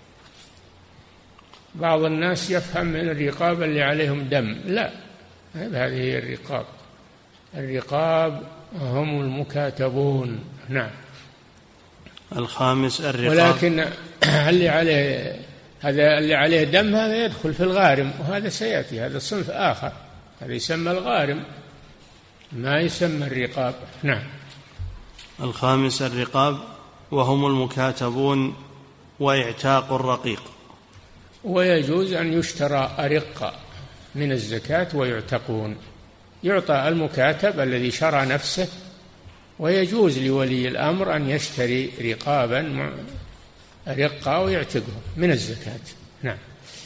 بعض الناس يفهم من الرقاب اللي عليهم دم، لا، هذه هي الرقاب. الرقاب هم المكاتبون. نعم. الخامس الرقاب. ولكن اللي عليه هذا اللي عليه دم هذا يدخل في الغارم، وهذا سيأتي، هذا صنف آخر، هذا يسمى الغارم ما يسمى الرقاب. نعم. الخامس الرقاب وهم المكاتبون وإعتاق الرقيق. ويجوز أن يشترى أرقة من الزكاة ويعتقون. يعطى المكاتب الذي شرى نفسه، ويجوز لولي الأمر أن يشتري رقابا رقة ويعتقهم من الزكاة. نعم.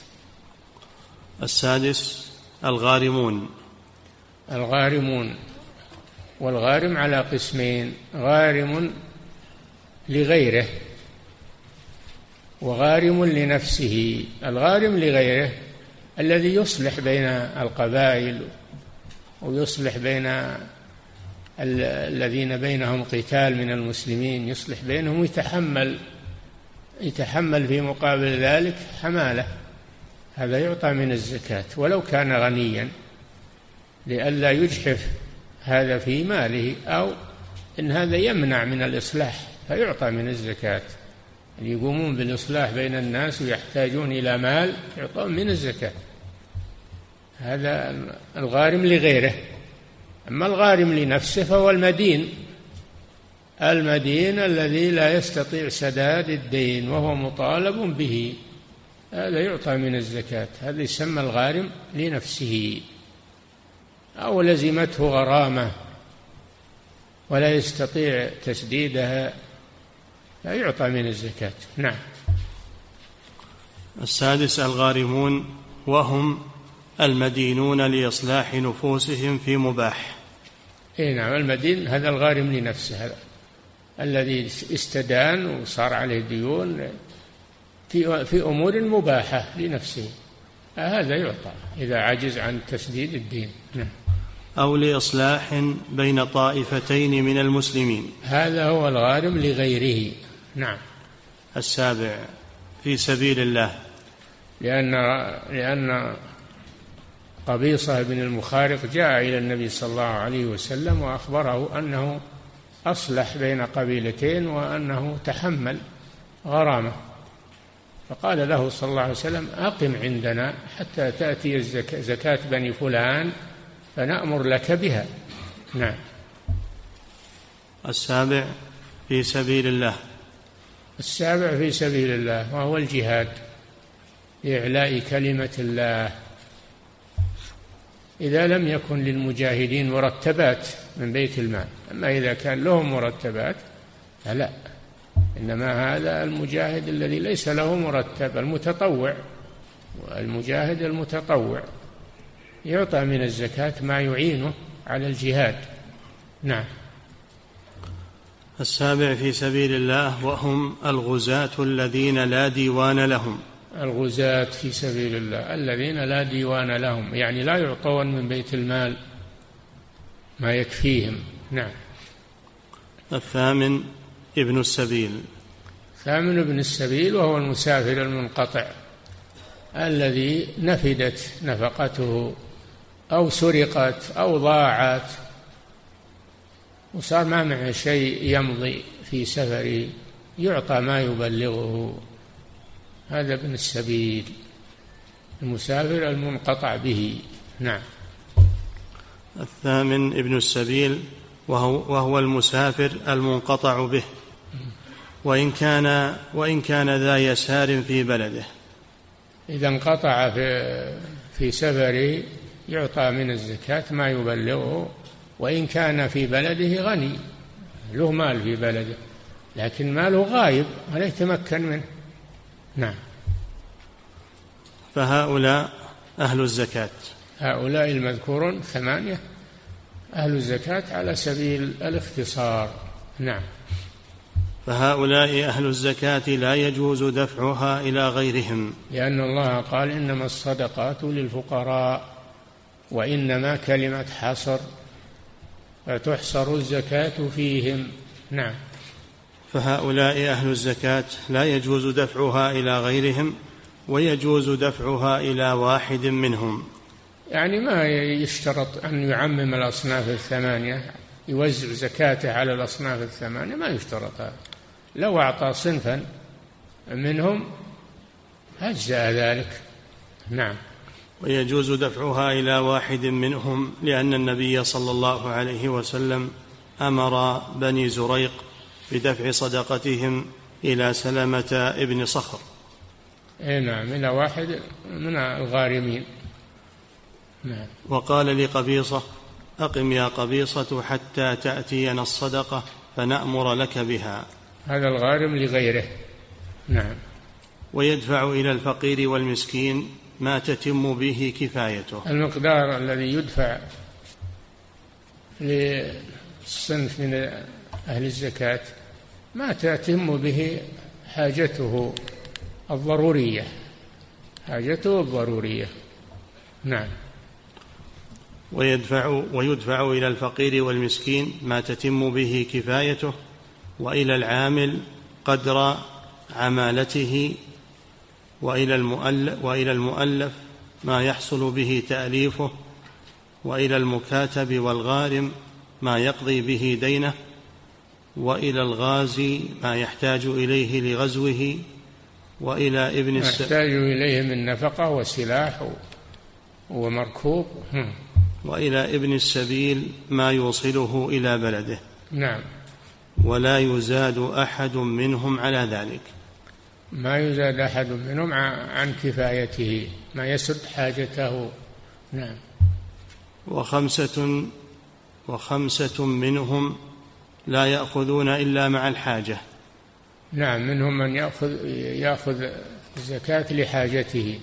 السادس الغارمون. الغارمون، والغارم على قسمين: غارم لغيره وغارم لنفسه. الغارم لغيره الذي يصلح بين القبائل ويصلح بين الذين بينهم قتال من المسلمين، يصلح بينهم ويتحمل يتحمل في مقابل ذلك حمالة، هذا يعطى من الزكاة ولو كان غنيا، لئلا يجحف هذا في ماله، أو إن هذا يمنع من الإصلاح فيعطى من الزكاة. اللي يقومون بالإصلاح بين الناس ويحتاجون إلى مال يعطون من الزكاة. هذا الغارم لغيره. أما الغارم لنفسه فهو المدين، المدين الذي لا يستطيع سداد الدين وهو مطالب به، هذا يعطى من الزكاة. هذا يسمى الغارم لنفسه. أو لزمته غرامة ولا يستطيع تسديدها فيعطى من الزكاة. نعم. السادس الغارمون وهم المدينون لإصلاح نفوسهم في مباح. إيه نعم، المدين هذا الغارم لنفسه، هذا الذي استدان وصار عليه ديون في في أمور مباحة لنفسه، هذا يعطى إذا عجز عن تسديد الدين. نعم. أو لإصلاح بين طائفتين من المسلمين، هذا هو الغارم لغيره. نعم. السابع في سبيل الله، لأن لأن قبيصة بن المخارق جاء إلى النبي صلى الله عليه وسلم وأخبره أنه أصلح بين قبيلتين وأنه تحمل غرامة، فقال له صلى الله عليه وسلم: أقم عندنا حتى تأتي زكاة بني فلان فنأمر لك بها. نعم. السابع في سبيل الله. السابع في سبيل الله وهو الجهاد لإعلاء كلمة الله. إذا لم يكن للمجاهدين مرتبات من بيت المال، أما إذا كان لهم مرتبات فلا، إنما هذا المجاهد الذي ليس له مرتب، المتطوع، المجاهد المتطوع يعطى من الزكاة ما يعينه على الجهاد. نعم. السابع في سبيل الله وهم الغزاة الذين لا ديوان لهم. الغزاة في سبيل الله الذين لا ديوان لهم، يعني لا يعطون من بيت المال ما يكفيهم. نعم. الثامن ابن السبيل. ثامن ابن السبيل وهو المسافر المنقطع الذي نفدت نفقته أو سرقت أو ضاعت وصار ما معه شيء يمضي في سفره، يعطى ما يبلغه، هذا ابن السبيل المسافر المنقطع به. نعم. الثامن ابن السبيل وهو, وهو المسافر المنقطع به، وإن كان وإن كان ذا يسار في بلده. إذا انقطع في في سفره يعطى من الزكاة ما يبلغه، وإن كان في بلده غني له مال في بلده لكن ماله غايب ولا يتمكن منه. نعم. فهؤلاء أهل الزكاة. هؤلاء المذكورون ثمانية أهل الزكاة على سبيل الاختصار. نعم. فهؤلاء أهل الزكاة لا يجوز دفعها إلى غيرهم، لأن الله قال إنما الصدقات للفقراء، وإنما كلمة حصر، فتحصر الزكاة فيهم. نعم. فهؤلاء أهل الزكاة لا يجوز دفعها إلى غيرهم، ويجوز دفعها إلى واحد منهم. يعني ما يشترط أن يعمم الأصناف الثمانية، يوزع زكاته على الأصناف الثمانية، ما يشترط هذا. لو أعطى صنفا منهم أجزاء ذلك. نعم. ويجوز دفعها إلى واحد منهم، لأن النبي صلى الله عليه وسلم أمر بني زريق بدفع صدقتهم إلى سلمة ابن صخر. إيه نعم، إلى واحد من الغارمين. نعم. وقال لقبيصة: أقم يا قبيصة حتى تأتينا الصدقة فنأمر لك بها. هذا الغارم لغيره. نعم. ويدفع إلى الفقير والمسكين ما تتم به كفايته. المقدار الذي يدفع للصنف من أهل الزكاة ما تتم به حاجته الضرورية، حاجته الضرورية. نعم. ويدفع ويدفع إلى الفقير والمسكين ما تتم به كفايته، وإلى العامل قدر عمالته، وإلى المؤلف, وإلى المؤلف ما يحصل به تأليفه، وإلى المكاتب والغارم ما يقضي به دينه، وإلى الغازي ما يحتاج إليه لغزوه، وإلى ابن السبيل يحتاج إليه من نفقة وسلاح ومركوب، وإلى ابن السبيل ما يوصله إلى بلده. نعم. ولا يزاد أحد منهم على ذلك، ما يزاد أحد منهم عن كفايته، ما يسد حاجته. نعم. وخمسة وخمسة منهم لا يأخذون إلا مع الحاجة. نعم، منهم من يأخذ يأخذ الزكاة لحاجته،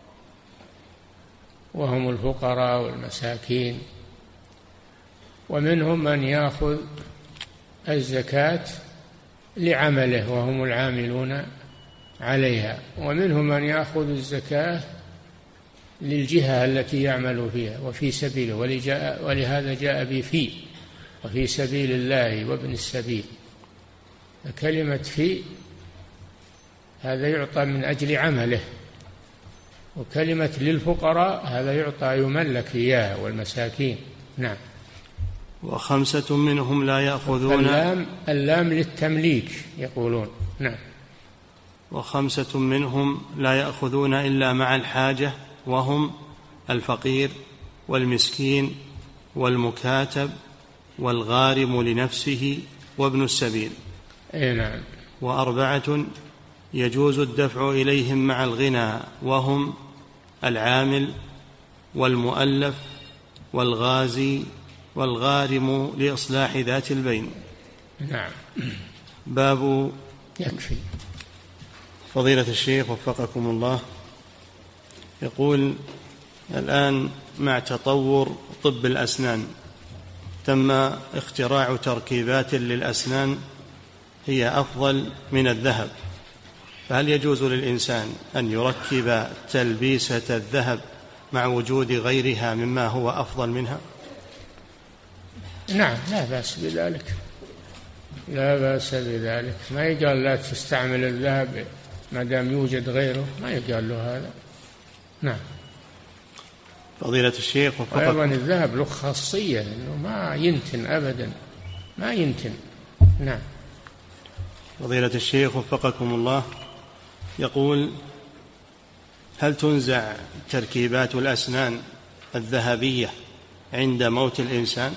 وهم الفقراء والمساكين. ومنهم من يأخذ الزكاة لعمله، وهم العاملون عليها. ومنهم من يأخذ الزكاة للجهة التي يعمل فيها وفي سبيله، ولهذا جاء بفي وفي سبيل الله وابن السبيل. كلمة في هذا يعطى من أجل عمله، وكلمة للفقراء هذا يعطى يملك إياه والمساكين. نعم. وخمسة منهم لا يأخذون اللام, اللام للتمليك يقولون. نعم. وخمسة منهم لا يأخذون إلا مع الحاجة، وهم الفقير والمسكين والمكاتب والغارم لنفسه وابن السبيل. أي نعم. وأربعة يجوز الدفع إليهم مع الغنى، وهم العامل والمؤلف والغازي والغارم لإصلاح ذات البين. نعم. باب يكفي. فضيلة الشيخ وفقكم الله، يقول: الآن مع تطور طب الأسنان تم اختراع تركيبات للأسنان هي أفضل من الذهب، فهل يجوز للإنسان أن يركب تلبيسة الذهب مع وجود غيرها مما هو أفضل منها؟ نعم، لا بأس بذلك، لا بأس بذلك. ما يقال لا تستعمل الذهب ما دام يوجد غيره، ما يقال له هذا. نعم. فضيلة الشيخ وفقكم. أيضا الذهب له خاصية أنه ما ينتن أبدا، ما ينتن. نعم. فضيلة الشيخ وفقكم الله، يقول: هل تنزع تركيبات الأسنان الذهبية عند موت الإنسان؟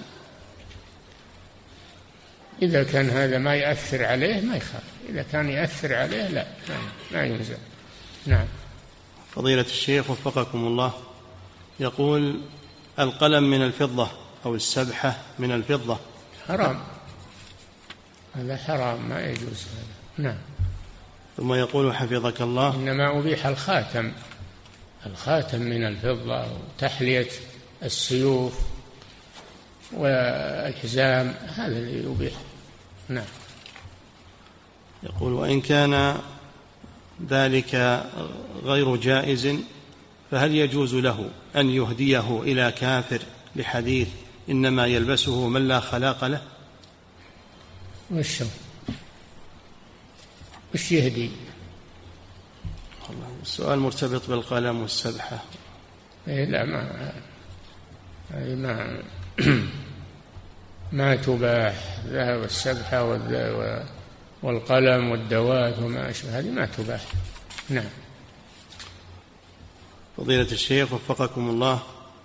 إذا كان هذا ما يأثر عليه ما يخاف، إذا كان يأثر عليه لا ما ينزع. نعم. فضيلة الشيخ وفقكم الله، يقول: القلم من الفضة أو السبحة من الفضة حرام، هذا حرام ما يجوز هذا. نعم. ثم يقول حفظك الله: إنما أبيح الخاتم، الخاتم من الفضة وتحلية السيوف والحزام، هذا اللي يبيح. نعم. يقول: وإن كان ذلك غير جائز فهل يجوز له أن يهديه إلى كافر لحديث إنما يلبسه من لا خلاق له؟ وش وش يهدي؟ السؤال مرتبط بالقلم والسبحة. إيه لا، ما ما ما تباح. ذهب السبحة والقلم والدوات وما أشبه هذه ما تباح. نعم. فضيلة الشيخ وفقكم الله،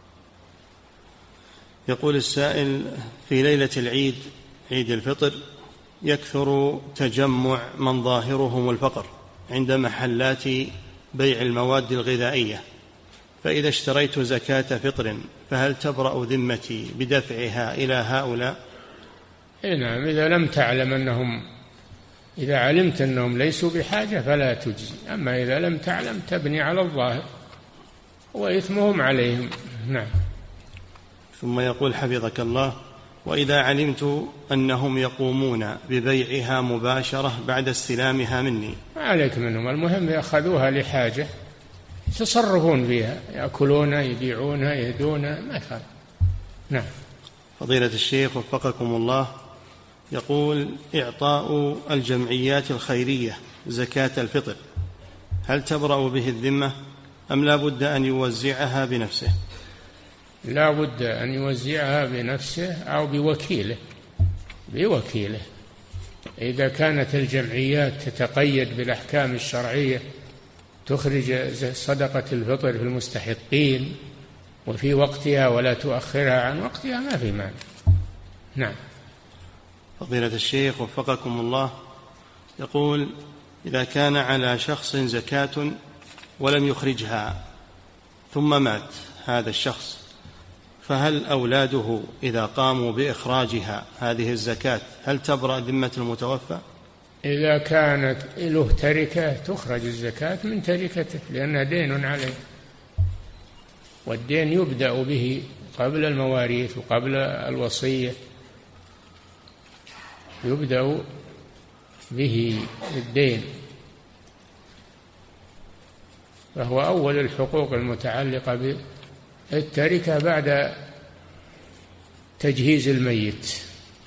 يقول السائل: في ليلة العيد، عيد الفطر، يكثر تجمع من ظاهرهم الفقر عند محلات بيع المواد الغذائية، فإذا اشتريت زكاة فطر فهل تبرأ ذمتي بدفعها إلى هؤلاء؟ نعم، إذا لم تعلم أنهم إذا علمت أنهم ليسوا بحاجة فلا تجزي، أما إذا لم تعلم تبني على الظاهر وإثمهم عليهم. نعم. ثم يقول حفظك الله: وإذا علمت أنهم يقومون ببيعها مباشرة بعد استلامها مني؟ ما عليك منهم، المهم يأخذوها لحاجة يتصرفون فيها، يأكلون يبيعون يهدون، ما يخالف. نعم. فضيلة الشيخ وفقكم الله، يقول: إعطاء الجمعيات الخيرية زكاة الفطر هل تبرأ به الذمة أم لا بد أن يوزعها بنفسه؟ لا بد أن يوزعها بنفسه أو بوكيله بوكيله إذا كانت الجمعيات تتقيد بالأحكام الشرعية، تخرج صدقة الفطر في المستحقين وفي وقتها ولا تؤخرها عن وقتها، ما في مانع. نعم. فضيلة الشيخ وفقكم الله، يقول: إذا كان على شخص زكاة ولم يخرجها ثم مات هذا الشخص، فهل أولاده إذا قاموا بإخراجها هذه الزكاة هل تبرأ ذمة المتوفى؟ إذا كانت له تركة تخرج الزكاة من تركته، لأنها دين عليه، والدين يبدأ به قبل المواريث وقبل الوصية، يبدأ به الدين، فهو أول الحقوق المتعلقة بالتركة بعد تجهيز الميت.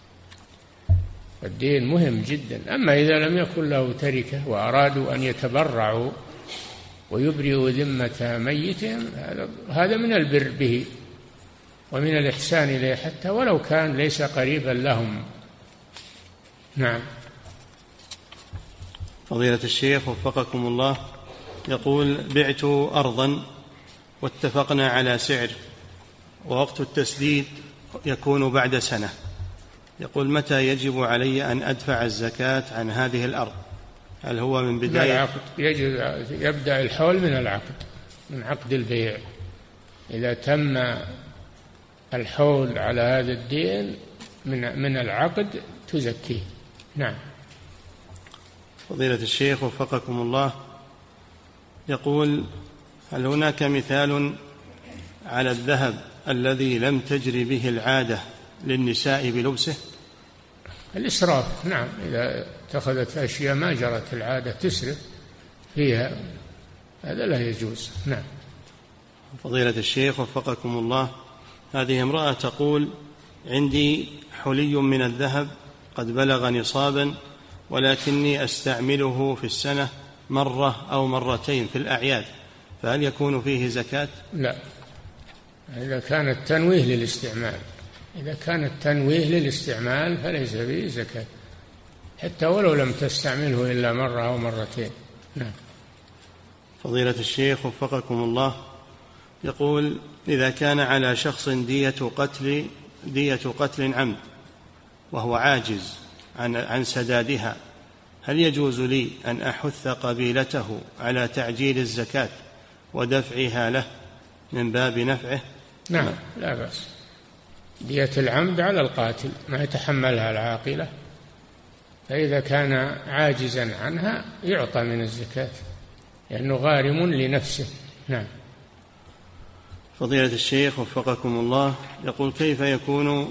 الدين مهم جدا. أما إذا لم يكن له تركة وأرادوا أن يتبرعوا ويبرئوا ذمة ميتهم، هذا من البر به ومن الإحسان إليه حتى ولو كان ليس قريبا لهم. نعم. فضيلة الشيخ وفقكم الله، يقول: بعت أرضا واتفقنا على سعر ووقت التسديد يكون بعد سنة، يقول: متى يجب علي أن أدفع الزكاة عن هذه الأرض؟ هل هو من بداية العقد؟ يجب يبدأ الحول من العقد، من عقد البيع. إذا تم الحول على هذا الدين من من العقد تزكيه. نعم. فضيلة الشيخ وفقكم الله، يقول: هل هناك مثال على الذهب الذي لم تجري به العادة للنساء بلبسه؟ الإسراف، نعم، إذا اتخذت أشياء ما جرت العادة تسرف فيها هذا لا يجوز. نعم. فضيلة الشيخ وفقكم الله، هذه امرأة تقول: عندي حلي من الذهب قد بلغ نصابا ولكني أستعمله في السنة مرة أو مرتين في الأعياد، فهل يكون فيه زكاة؟ لا، إذا كان التنويه للاستعمال إذا كان التنويه للاستعمال فليس فيه زكاة، حتى ولو لم تستعمله إلا مرة أو مرتين. نعم. فضيلة الشيخ وفقكم الله، يقول: إذا كان على شخص دية قتل دية قتل عمد وهو عاجز عن عن سدادها، هل يجوز لي أن أحث قبيلته على تعجيل الزكاة ودفعها له من باب نفعه؟ نعم، لا بأس. دية العمد على القاتل ما يتحملها العاقلة، فإذا كان عاجزا عنها يعطى من الزكاة لأنه غارم لنفسه. نعم. فضيلة الشيخ وفقكم الله، يقول: كيف يكون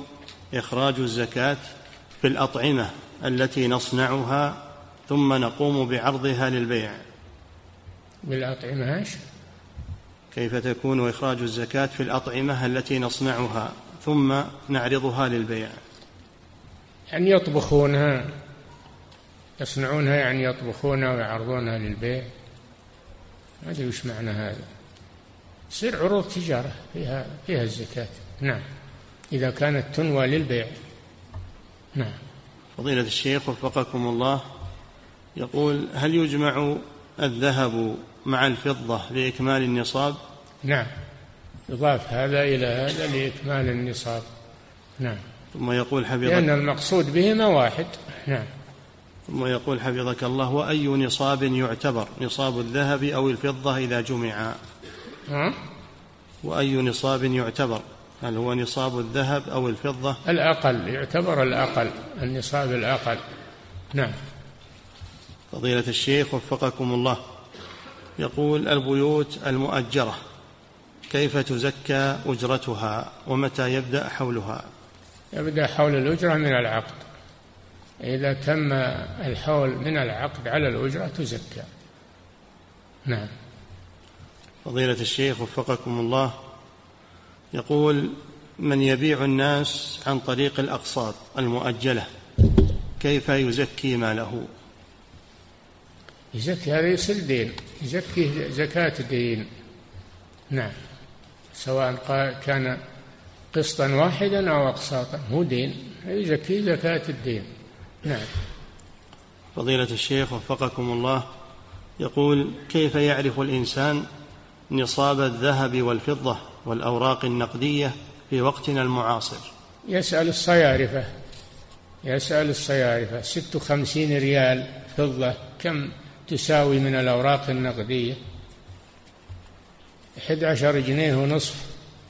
إخراج الزكاة في الأطعمة التي نصنعها ثم نقوم بعرضها للبيع. بالأطعمة إيش؟ كيف تكون إخراج الزكاة في الأطعمة التي نصنعها ثم نعرضها للبيع؟ يعني يطبخونها، يصنعونها يعني يطبخونها ويعرضونها للبيع. ما أدري وش معنى هذا. تصير عروض تجارة فيها فيها الزكاة. نعم، إذا كانت تنوى للبيع. نعم. فضيلة الشيخ وفقكم الله، يقول: هل يجمع الذهب مع الفضة لإكمال النصاب؟ نعم، يضاف هذا إلى هذا لإكمال النصاب. نعم. ثم يقول حفظك، لأن المقصود بهما واحد. نعم. ثم يقول حفظك الله: وأي نصاب يعتبر، نصاب الذهب أو الفضة إذا جمعا؟ ها؟ وأي نصاب يعتبر، هل هو نصاب الذهب أو الفضة؟ الأقل، يعتبر الأقل، النصاب الأقل. نعم. فضيلة الشيخ وفقكم الله، يقول: البيوت المؤجرة كيف تزكى أجرتها ومتى يبدأ حولها؟ يبدأ حول الأجرة من العقد. إذا تم الحول من العقد على الأجرة تزكى. نعم. فضيلة الشيخ وفقكم الله، يقول: من يبيع الناس عن طريق الأقساط المؤجلة كيف يزكي ماله؟ يزكي، هذا يصير دين، يزكي زكاة دين. نعم، سواء كان قسطا واحدا أو أقساطا، هو دين، يزكي زكاة الدين. نعم. فضيلة الشيخ وفقكم الله، يقول: كيف يعرف الإنسان نصاب الذهب والفضة والأوراق النقدية في وقتنا المعاصر؟ يسأل الصيارفة، يسأل الصيارفة ست وخمسين ريال فضة كم تساوي من الأوراق النقدية؟ أحد عشر جنيه ونصف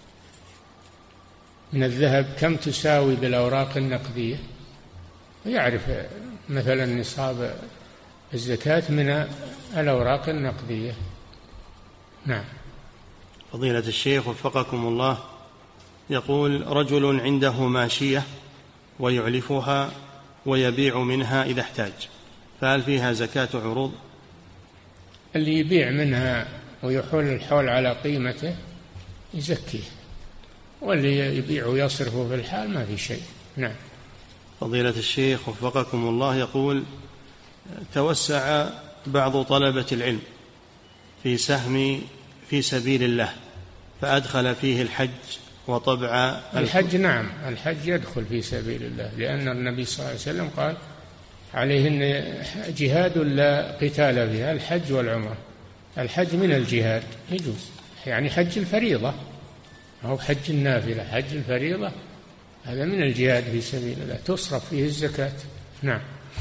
من الذهب كم تساوي بالأوراق النقدية؟ يعرف مثلا نصاب الزكاة من الأوراق النقدية. نعم. فضيلة الشيخ وفقكم الله، يقول: رجل عنده ماشية ويعلفها ويبيع منها إذا احتاج، فهل فيها زكاة عروض؟ اللي يبيع منها ويحول الحول على قيمته يزكيه، واللي يبيع ويصرفه في الحال ما في شيء. نعم. فضيلة الشيخ وفقكم الله، يقول: توسع بعض طلبة العلم في سهم في سبيل الله فأدخل فيه الحج وطبع الحج. نعم، الحج يدخل في سبيل الله، لأن النبي صلى الله عليه وسلم قال عليهن جهاد لا قتال فيها، الحج والعمرة. الحج من الجهاد يجوز، يعني حج الفريضة، أو حج النافلة. حج الفريضة هذا من الجهاد في سبيل الله، تصرف فيه الزكاة. نعم.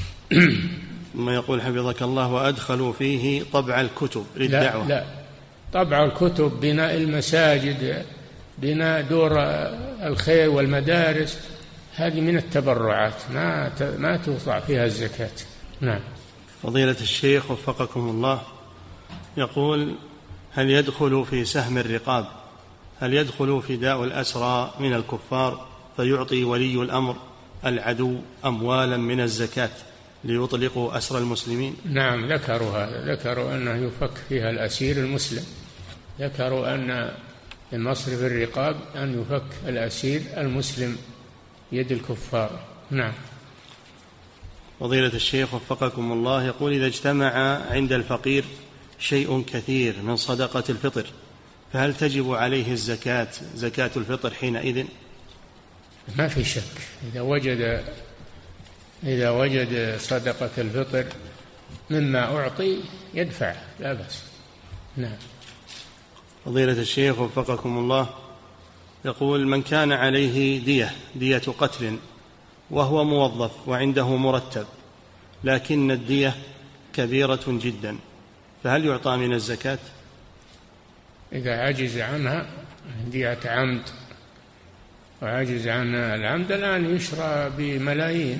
ثم يقول حفظك الله: وأدخلوا فيه طبع الكتب للدعوة. لا, لا، طبع الكتب، بناء المساجد، بناء دور الخير والمدارس، هذه من التبرعات ما ما توضع فيها الزكاة. نعم. فضيلة الشيخ وفقكم الله، يقول: هل يدخل في سهم الرقاب، هل يدخل فداء الأسرى من الكفار فيعطي ولي الأمر العدو أموالا من الزكاة ليطلقوا أسرى المسلمين؟ نعم، ذكروا هذا، ذكروا أنه يفك فيها الأسير المسلم، ذكروا أن من مصرف الرقاب أن يفك الأسير المسلم يد الكفار. نعم. فضيلة الشيخ وفقكم الله، يقول: إذا اجتمع عند الفقير شيء كثير من صدقة الفطر فهل تجب عليه الزكاة، زكاة الفطر حينئذ؟ ما في شك، إذا وجد إذا وجد صدقة الفطر مما أعطي يدفع، لا بأس. نعم. فضيلة الشيخ وفقكم الله، يقول: من كان عليه دية دية قتل وهو موظف وعنده مرتب لكن الدية كبيرة جدا، فهل يعطى من الزكاة؟ إذا عجز عنها، دية عمد وعجز عنها، العمد الآن يشرى بملايين،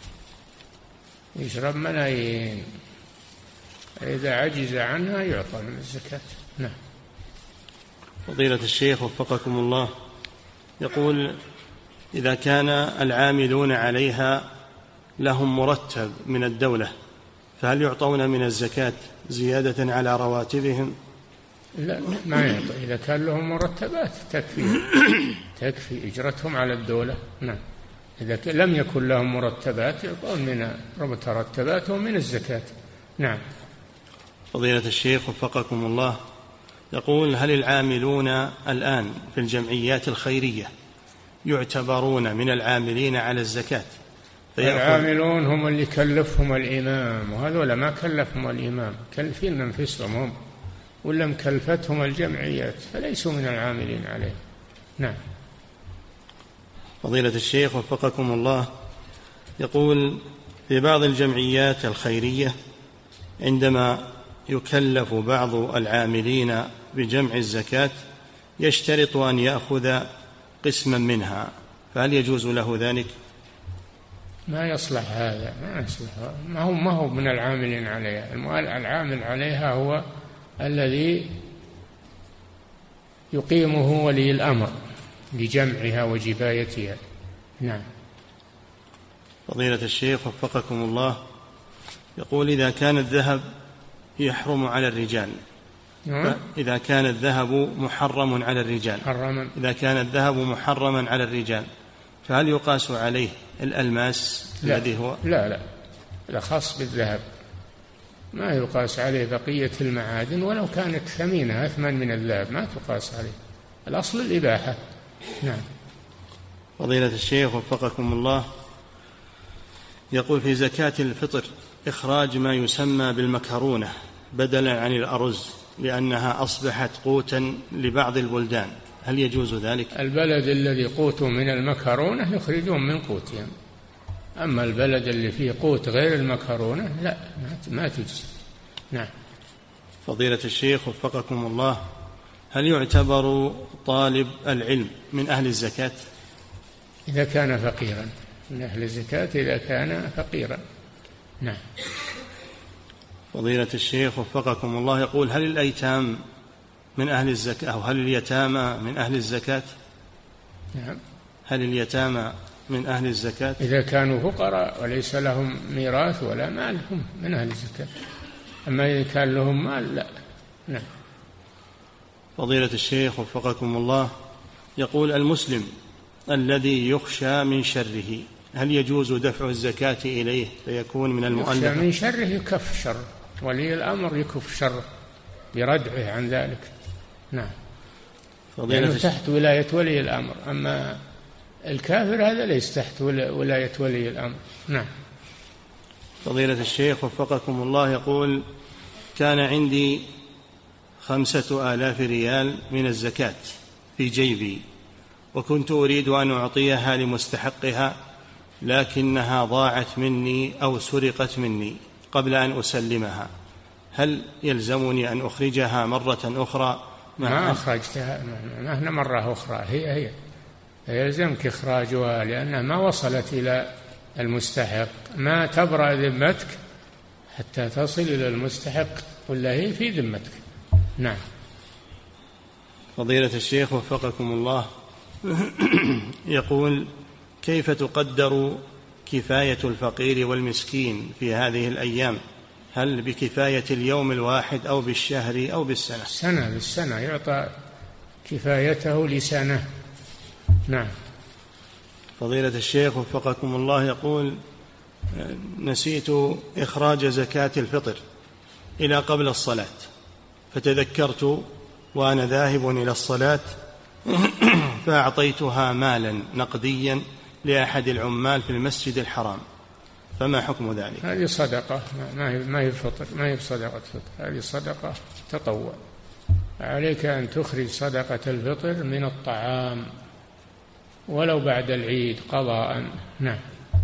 يشرب ملايين، إذا عجز عنها يعطى من الزكاة. نعم. فضيلة الشيخ وفقكم الله، يقول: إذا كان العاملون عليها لهم مرتب من الدولة فهل يعطون من الزكاة زيادة على رواتبهم؟ لا ما يعطي، إذا كان لهم مرتبات تكفي تكفي إجرتهم على الدولة. نعم. إذا لم يكن لهم مرتبات يعطون من مرتباتهم من الزكاة. نعم. فضيلة الشيخ وفقكم الله، يقول: هل العاملون الآن في الجمعيات الخيرية يعتبرون من العاملين على الزكاة؟ العاملون هم اللي كلفهم الإمام، وهذول ما كلفهم الإمام، كلفين أنفسهم هم، ولا مكلفتهم الجمعيات، فليسوا من العاملين عليه. نعم. فضيلة الشيخ وفقكم الله، يقول: في بعض الجمعيات الخيرية عندما يكلف بعض العاملين بجمع الزكاة يشترط أن يأخذ قسما منها، فهل يجوز له ذلك؟ ما يصلح هذا، ما يصلح، ما هو ما هو من العاملين عليها. العامل عليها هو الذي يقيمه ولي الأمر لجمعها وجبايتها. نعم. فضيلة الشيخ وفقكم الله، يقول: إذا كان الذهب يحرم على الرجال، إذا كان الذهب محرم على الرجال حرما. إذا كان الذهب محرما على الرجال فهل يقاس عليه الألماس لا. الذي هو لا لا لا خاص بالذهب، ما يقاس عليه بقية المعادن ولو كانت ثمينة أثمن من الذهب، ما تقاس عليه، الأصل الإباحة. نعم. فضيلة الشيخ وفقكم الله، يقول: في زكاة الفطر إخراج ما يسمى بالمكرونة بدلا عن الأرز لأنها أصبحت قوتا لبعض البلدان، هل يجوز ذلك؟ البلد الذي قوته من المكرونة يخرجون من قوتهم، أما البلد اللي فيه قوت غير المكرونة لا، ما تجزي. نعم. فضيلة الشيخ وفقكم الله، هل يعتبر طالب العلم من أهل الزكاة؟ إذا كان فقيرا، من أهل الزكاة إذا كان فقيرا. نعم. فضيلة الشيخ وفقكم الله، يقول: هل الأيتام من أهل الزكاة أو هل اليتامى من أهل الزكاة؟ نعم. هل اليتامى من أهل الزكاة؟ إذا كانوا فقراء وليس لهم ميراث ولا مال هم من أهل الزكاة، أما إذا كان لهم مال لا. نعم. فضيلة الشيخ وفقكم الله، يقول: المسلم الذي يخشى من شره هل يجوز دفع الزكاة إليه فيكون من المؤلفة؟ يخشى من شره يكف شره، ولي الأمر يكف شره بردعه عن ذلك. نعم. لأنه تحت ولاية ولي الأمر، أما الكافر هذا ليس تحت ولاية ولي الأمر. نعم. فضيلة الشيخ وفقكم الله، يقول: كان عندي خمسة آلاف ريال من الزكاة في جيبي، وكنت أريد أن أعطيها لمستحقها، لكنها ضاعت مني أو سرقت مني قبل أن أسلمها، هل يلزمني أن أخرجها مرة أخرى؟ ما أخرجتها مهما مرة أخرى، هي هي يلزمك إخراجها، لأنها ما وصلت إلى المستحق، ما تبرأ ذمتك حتى تصل إلى المستحق، ولا هي في ذمتك. نعم. فضيلة الشيخ وفقكم الله، يقول: كيف تقدر كفاية الفقير والمسكين في هذه الأيام؟ هل بكفاية اليوم الواحد أو بالشهر أو بالسنة؟ سنة بالسنة، يعطى كفايته لسنة. نعم. فضيلة الشيخ وفقكم الله، يقول: نسيت إخراج زكاة الفطر إلى قبل الصلاة، فتذكرت وأنا ذاهب إلى الصلاة فأعطيتها مالا نقديا لأحد العمال في المسجد الحرام، فما حكم ذلك؟ هذه صدقة، ما هي فطر، ما هي صدقة فطر، هذه صدقة تطوع، عليك أن تخرج صدقة الفطر من الطعام ولو بعد العيد قضاء. نعم.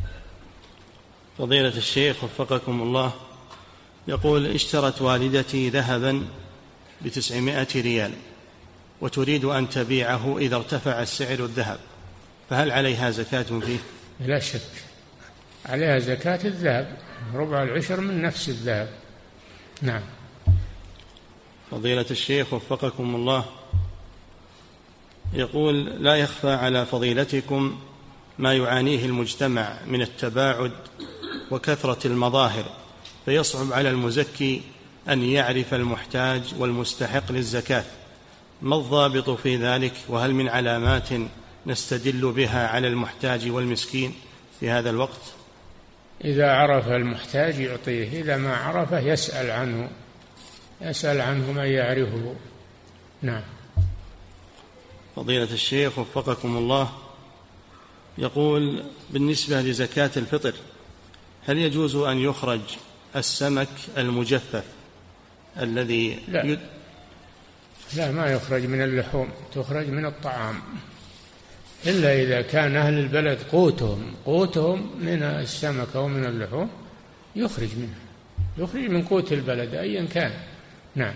فضيلة الشيخ وفقكم الله، يقول: اشترت والدتي ذهبا بتسعمائة ريال وتريد أن تبيعه إذا ارتفع السعر الذهب، فهل عليها زكاة فيه؟ لا شك عليها زكاة الذهب، ربع العشر من نفس الذهب. نعم. فضيلة الشيخ وفقكم الله، يقول: لا يخفى على فضيلتكم ما يعانيه المجتمع من التباعد وكثرة المظاهر، فيصعب على المزكي أن يعرف المحتاج والمستحق للزكاة، ما الضابط في ذلك؟ وهل من علامات نستدل بها على المحتاج والمسكين في هذا الوقت؟ إذا عرف المحتاج يعطيه، إذا ما عرفه يسأل عنه يسأل عنه من يعرفه. نعم. فضيلة الشيخ وفقكم الله، يقول بالنسبة لزكاة الفطر هل يجوز أن يخرج السمك المجفف الذي لا يد... لا ما يخرج من اللحوم، تخرج من الطعام، إلا إذا كان أهل البلد قوتهم قوتهم من السمك أو من اللحوم يخرج منه، يخرج من قوت البلد أيا كان. نعم.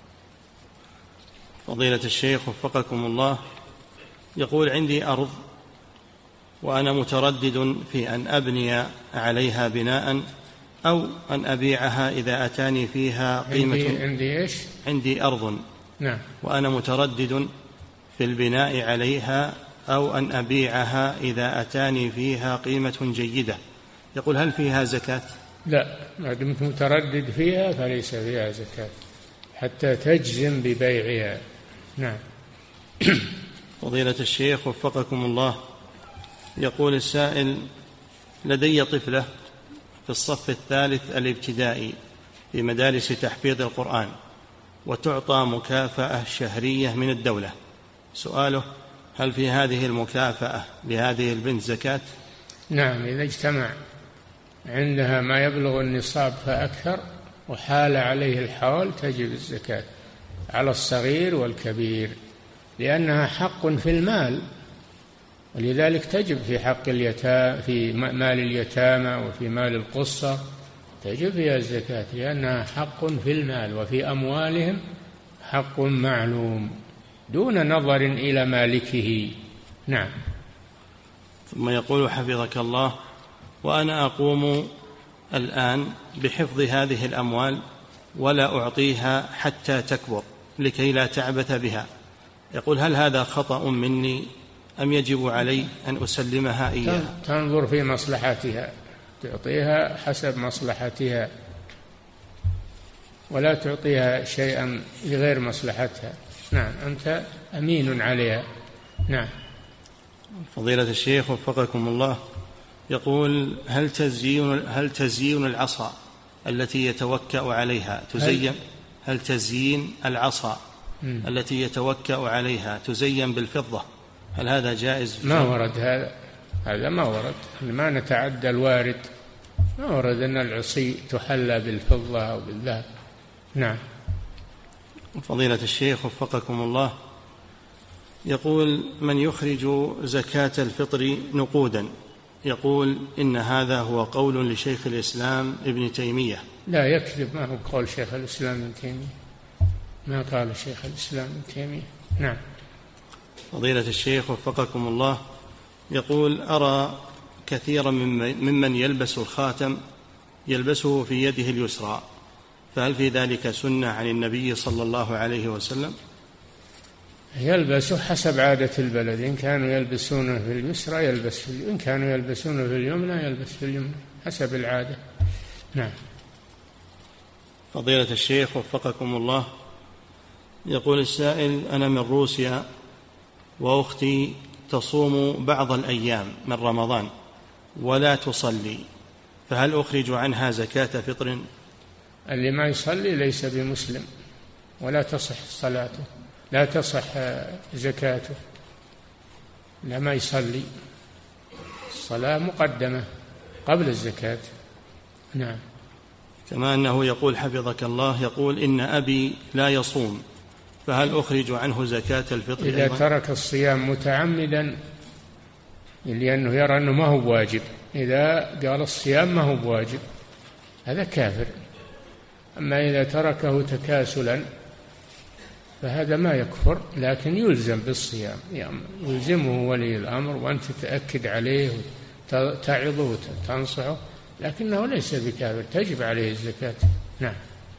فضيلة الشيخ وفقكم الله، يقول عندي أرض وأنا متردد في أن أبني عليها بناء أو أن أبيعها إذا أتاني فيها قيمة. عندي, عندي إيش؟ عندي أرض. نعم. وأنا متردد في البناء عليها أو أن أبيعها إذا أتاني فيها قيمة جيدة، يقول هل فيها زكاة؟ لا، ما دمت متردد فيها فليس فيها زكاة حتى تجزم ببيعها. نعم. فضيلة الشيخ وفقكم الله، يقول السائل لدي طفلة في الصف الثالث الابتدائي في مدارس تحفيظ القرآن وتعطى مكافأة شهرية من الدولة، سؤاله هل في هذه المكافأة لهذه البنت زكاة؟ نعم، إذا اجتمع عندها ما يبلغ النصاب فأكثر وحال عليه الحول تجب الزكاة على الصغير والكبير، لأنها حق في المال، ولذلك تجب في حق اليتامى، في مال اليتامى وفي مال القصة تجب فيها الزكاة، لأنها حق في المال وفي أموالهم حق معلوم دون نظر إلى مالكه. نعم. ثم يقول حفظك الله وأنا أقوم الآن بحفظ هذه الأموال ولا أعطيها حتى تكبر لكي لا تعبث بها، يقول هل هذا خطأ مني أم يجب علي أن أسلمها إياها؟ تنظر في مصلحتها، تعطيها حسب مصلحتها ولا تعطيها شيئا لغير مصلحتها. نعم، أنت أمين عليها. نعم. فضيلة الشيخ وفقكم الله، يقول هل تزيين هل تزيين العصا التي يتوكأ عليها تزين هل تزيين العصا م. التي يتوكأ عليها تزين بالفضة، هل هذا جائز؟ ما ورد هذا، هذا ما ورد، ما نتعدى الوارد، ما ورد أن العصي تحلى بالفضة أو بالذهب. نعم. فضيلة الشيخ وفقكم الله، يقول من يخرج زكاة الفطر نقودا، يقول إن هذا هو قول لشيخ الإسلام ابن تيمية. لا، يكذب، ما هو قول شيخ الإسلام ابن تيمية، ما قال شيخ الإسلام ابن تيمية. نعم. فضيلة الشيخ وفقكم الله، يقول أرى كثيرا ممن يلبس الخاتم يلبسه في يده اليسرى، فهل في ذلك سنة عن النبي صلى الله عليه وسلم؟ يلبس حسب عادة البلد، إن كانوا يلبسونه في اليسرى يلبس في اليمنى، إن كانوا يلبسونه في اليمنى يلبس في اليمنى حسب العادة. نعم. فضيلة الشيخ وفقكم الله، يقول السائل أنا من روسيا وأختي تصوم بعض الأيام من رمضان ولا تصلي، فهل أخرج عنها زكاة فطر؟ اللي ما يصلي ليس بمسلم ولا تصح صلاته، لا تصح زكاته، لا ما يصلي، الصلاة مقدمة قبل الزكاة. نعم. كما أنه يقول حفظك الله، يقول إن أبي لا يصوم، فهل أخرج عنه زكاة الفطر؟ إذا أيضا ترك الصيام متعمدا لأنه يرى أنه ما هو بواجب، إذا قال الصيام ما هو بواجب هذا كافر. أما إذا تركه تكاسلا فهذا ما يكفر، لكن يلزم بالصيام، يعني يلزمه ولي الأمر وأنت تتأكد عليه وتعظه وتنصحه، لكنه ليس بكافر، تجب عليه الزكاة. نعم.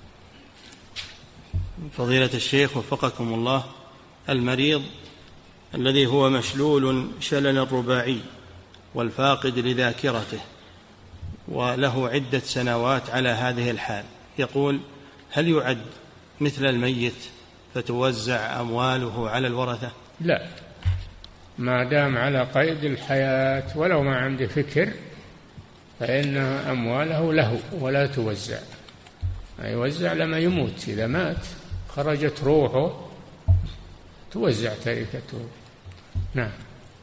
فضيلة الشيخ وفقكم الله، المريض الذي هو مشلول شلل رباعي والفاقد لذاكرته وله عدة سنوات على هذه الحال، يقول: هل يعد مثل الميت فتوزع أمواله على الورثة؟ لا، ما دام على قيد الحياة ولو ما عنده فكر فإن أمواله له ولا توزع. ما يوزع لما يموت، إذا مات خرجت روحه توزع تركته. نعم.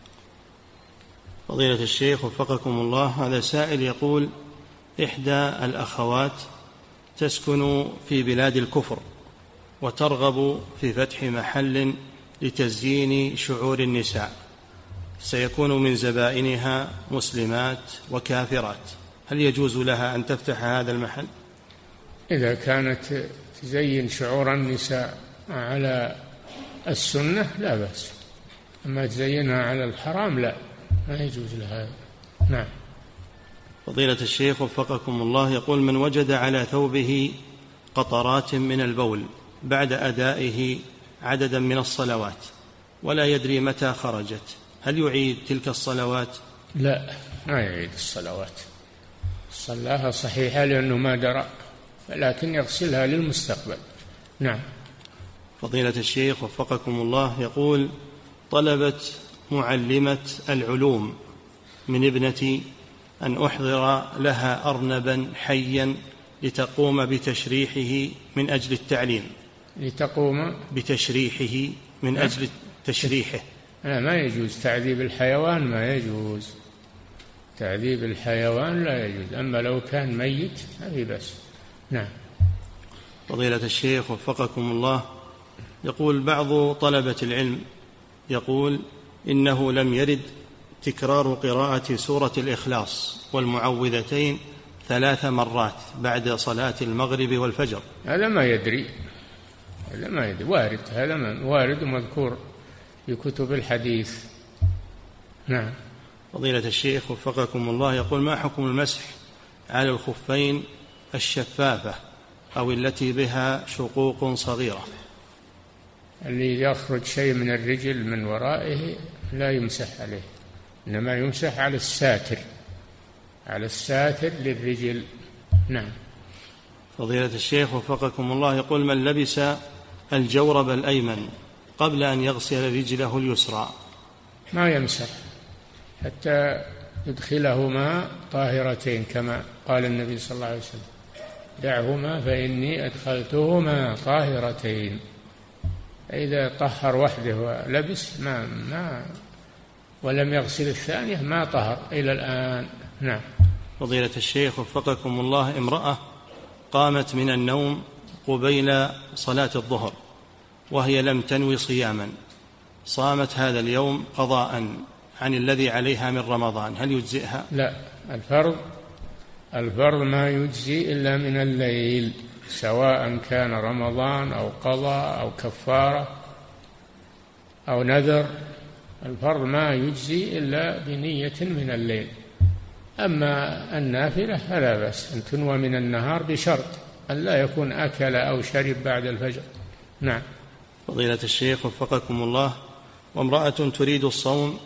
فضيلة الشيخ وفقكم الله، هذا سائل يقول: إحدى الأخوات تسكن في بلاد الكفر وترغب في فتح محل لتزيين شعور النساء، سيكون من زبائنها مسلمات وكافرات، هل يجوز لها أن تفتح هذا المحل؟ إذا كانت تزين شعور النساء على السنة لا بأس، أما تزينها على الحرام لا، ما يجوز لها. نعم. فضيلة الشيخ وفقكم الله، يقول: من وجد على ثوبه قطرات من البول بعد أدائه عددا من الصلوات ولا يدري متى خرجت، هل يعيد تلك الصلوات؟ لا، ما يعيد الصلوات، صلاها صحيحة لأنه ما درى، لكن يغسلها للمستقبل. نعم. فضيلة الشيخ وفقكم الله، يقول: طلبت معلمة العلوم من ابنتي أن أحضر لها أرنبا حيا لتقوم بتشريحه من أجل التعليم. لتقوم بتشريحه من لا. أجل تشريحه. لا، ما يجوز تعذيب الحيوان، ما يجوز تعذيب الحيوان، لا يجوز. أما لو كان ميت هذه بس. نعم. فضيلة الشيخ وفقكم الله، يقول بعض طلبة العلم يقول إنه لم يرد تكرار قراءة سورة الإخلاص والمعوذتين ثلاث مرات بعد صلاة المغرب والفجر. هذا ما يدري، هذا ما يدري، وارد، هذا ما وارد ومذكور في كتب الحديث. نعم. فضيلة الشيخ وفقكم الله، يقول: ما حكم المسح على الخفين الشفافة أو التي بها شقوق صغيرة؟ اللي يخرج شيء من الرجل من ورائه لا يمسح عليه، إنما يمسح على الساتر، على الساتر للرجل. نعم. فضيلة الشيخ وفقكم الله، يقول: من لبس الجورب الأيمن قبل أن يغسل رجله اليسرى ما يمسح حتى يدخلهما طاهرتين كما قال النبي صلى الله عليه وسلم: دعهما فإني أدخلتهما طاهرتين. إذا طهر وحده ولبس ما ما ولم يغسل الثانية ما طهر إلى الآن. نعم. فضيلة الشيخ وفقكم الله، امرأة قامت من النوم قبيل صلاة الظهر وهي لم تنوي صياما، صامت هذا اليوم قضاء عن الذي عليها من رمضان، هل يجزئها؟ لا، الفرض الفرض ما يجزي إلا من الليل، سواء كان رمضان أو قضاء أو كفارة أو نذر، الفرض ما يجزي إلا بنية من الليل. أما النافلة فلا بأس أن تنوى من النهار بشرط أن لا يكون أكل أو شرب بعد الفجر. نعم. فضيلة الشيخ وفقكم الله، وامرأة تريد الصوم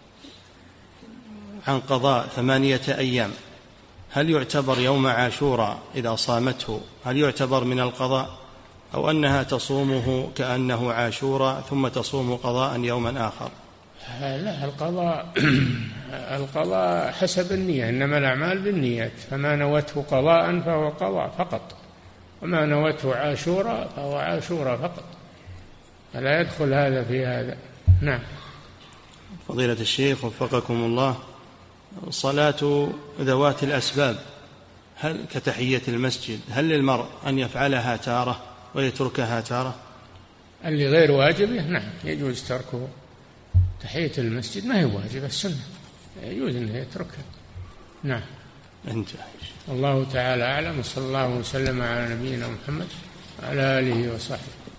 عن قضاء ثمانية أيام، هل يعتبر يوم عاشوراء إذا صامته هل يعتبر من القضاء، أو أنها تصومه كأنه عاشوراء ثم تصوم قضاء يوما آخر؟ لا، القضاء القضاء حسب النية، إنما الأعمال بالنيات، فما نوته قضاء فهو قضاء فقط، وما نوته عاشوراء فهو عاشوراء فقط، فلا يدخل هذا في هذا. نعم. فضيلة الشيخ وفقكم الله، صلاة ذوات الأسباب هل كتحية المسجد هل للمرء أن يفعلها تارة ويتركها تارة؟ اللي غير واجبه نعم يجوز تركه. تحية المسجد ما هي واجبة، السنة يجوز أنه يتركها. نعم. انتهى. الله تعالى أعلم، وصلى الله وسلم على نبينا محمد وعلى آله وصحبه.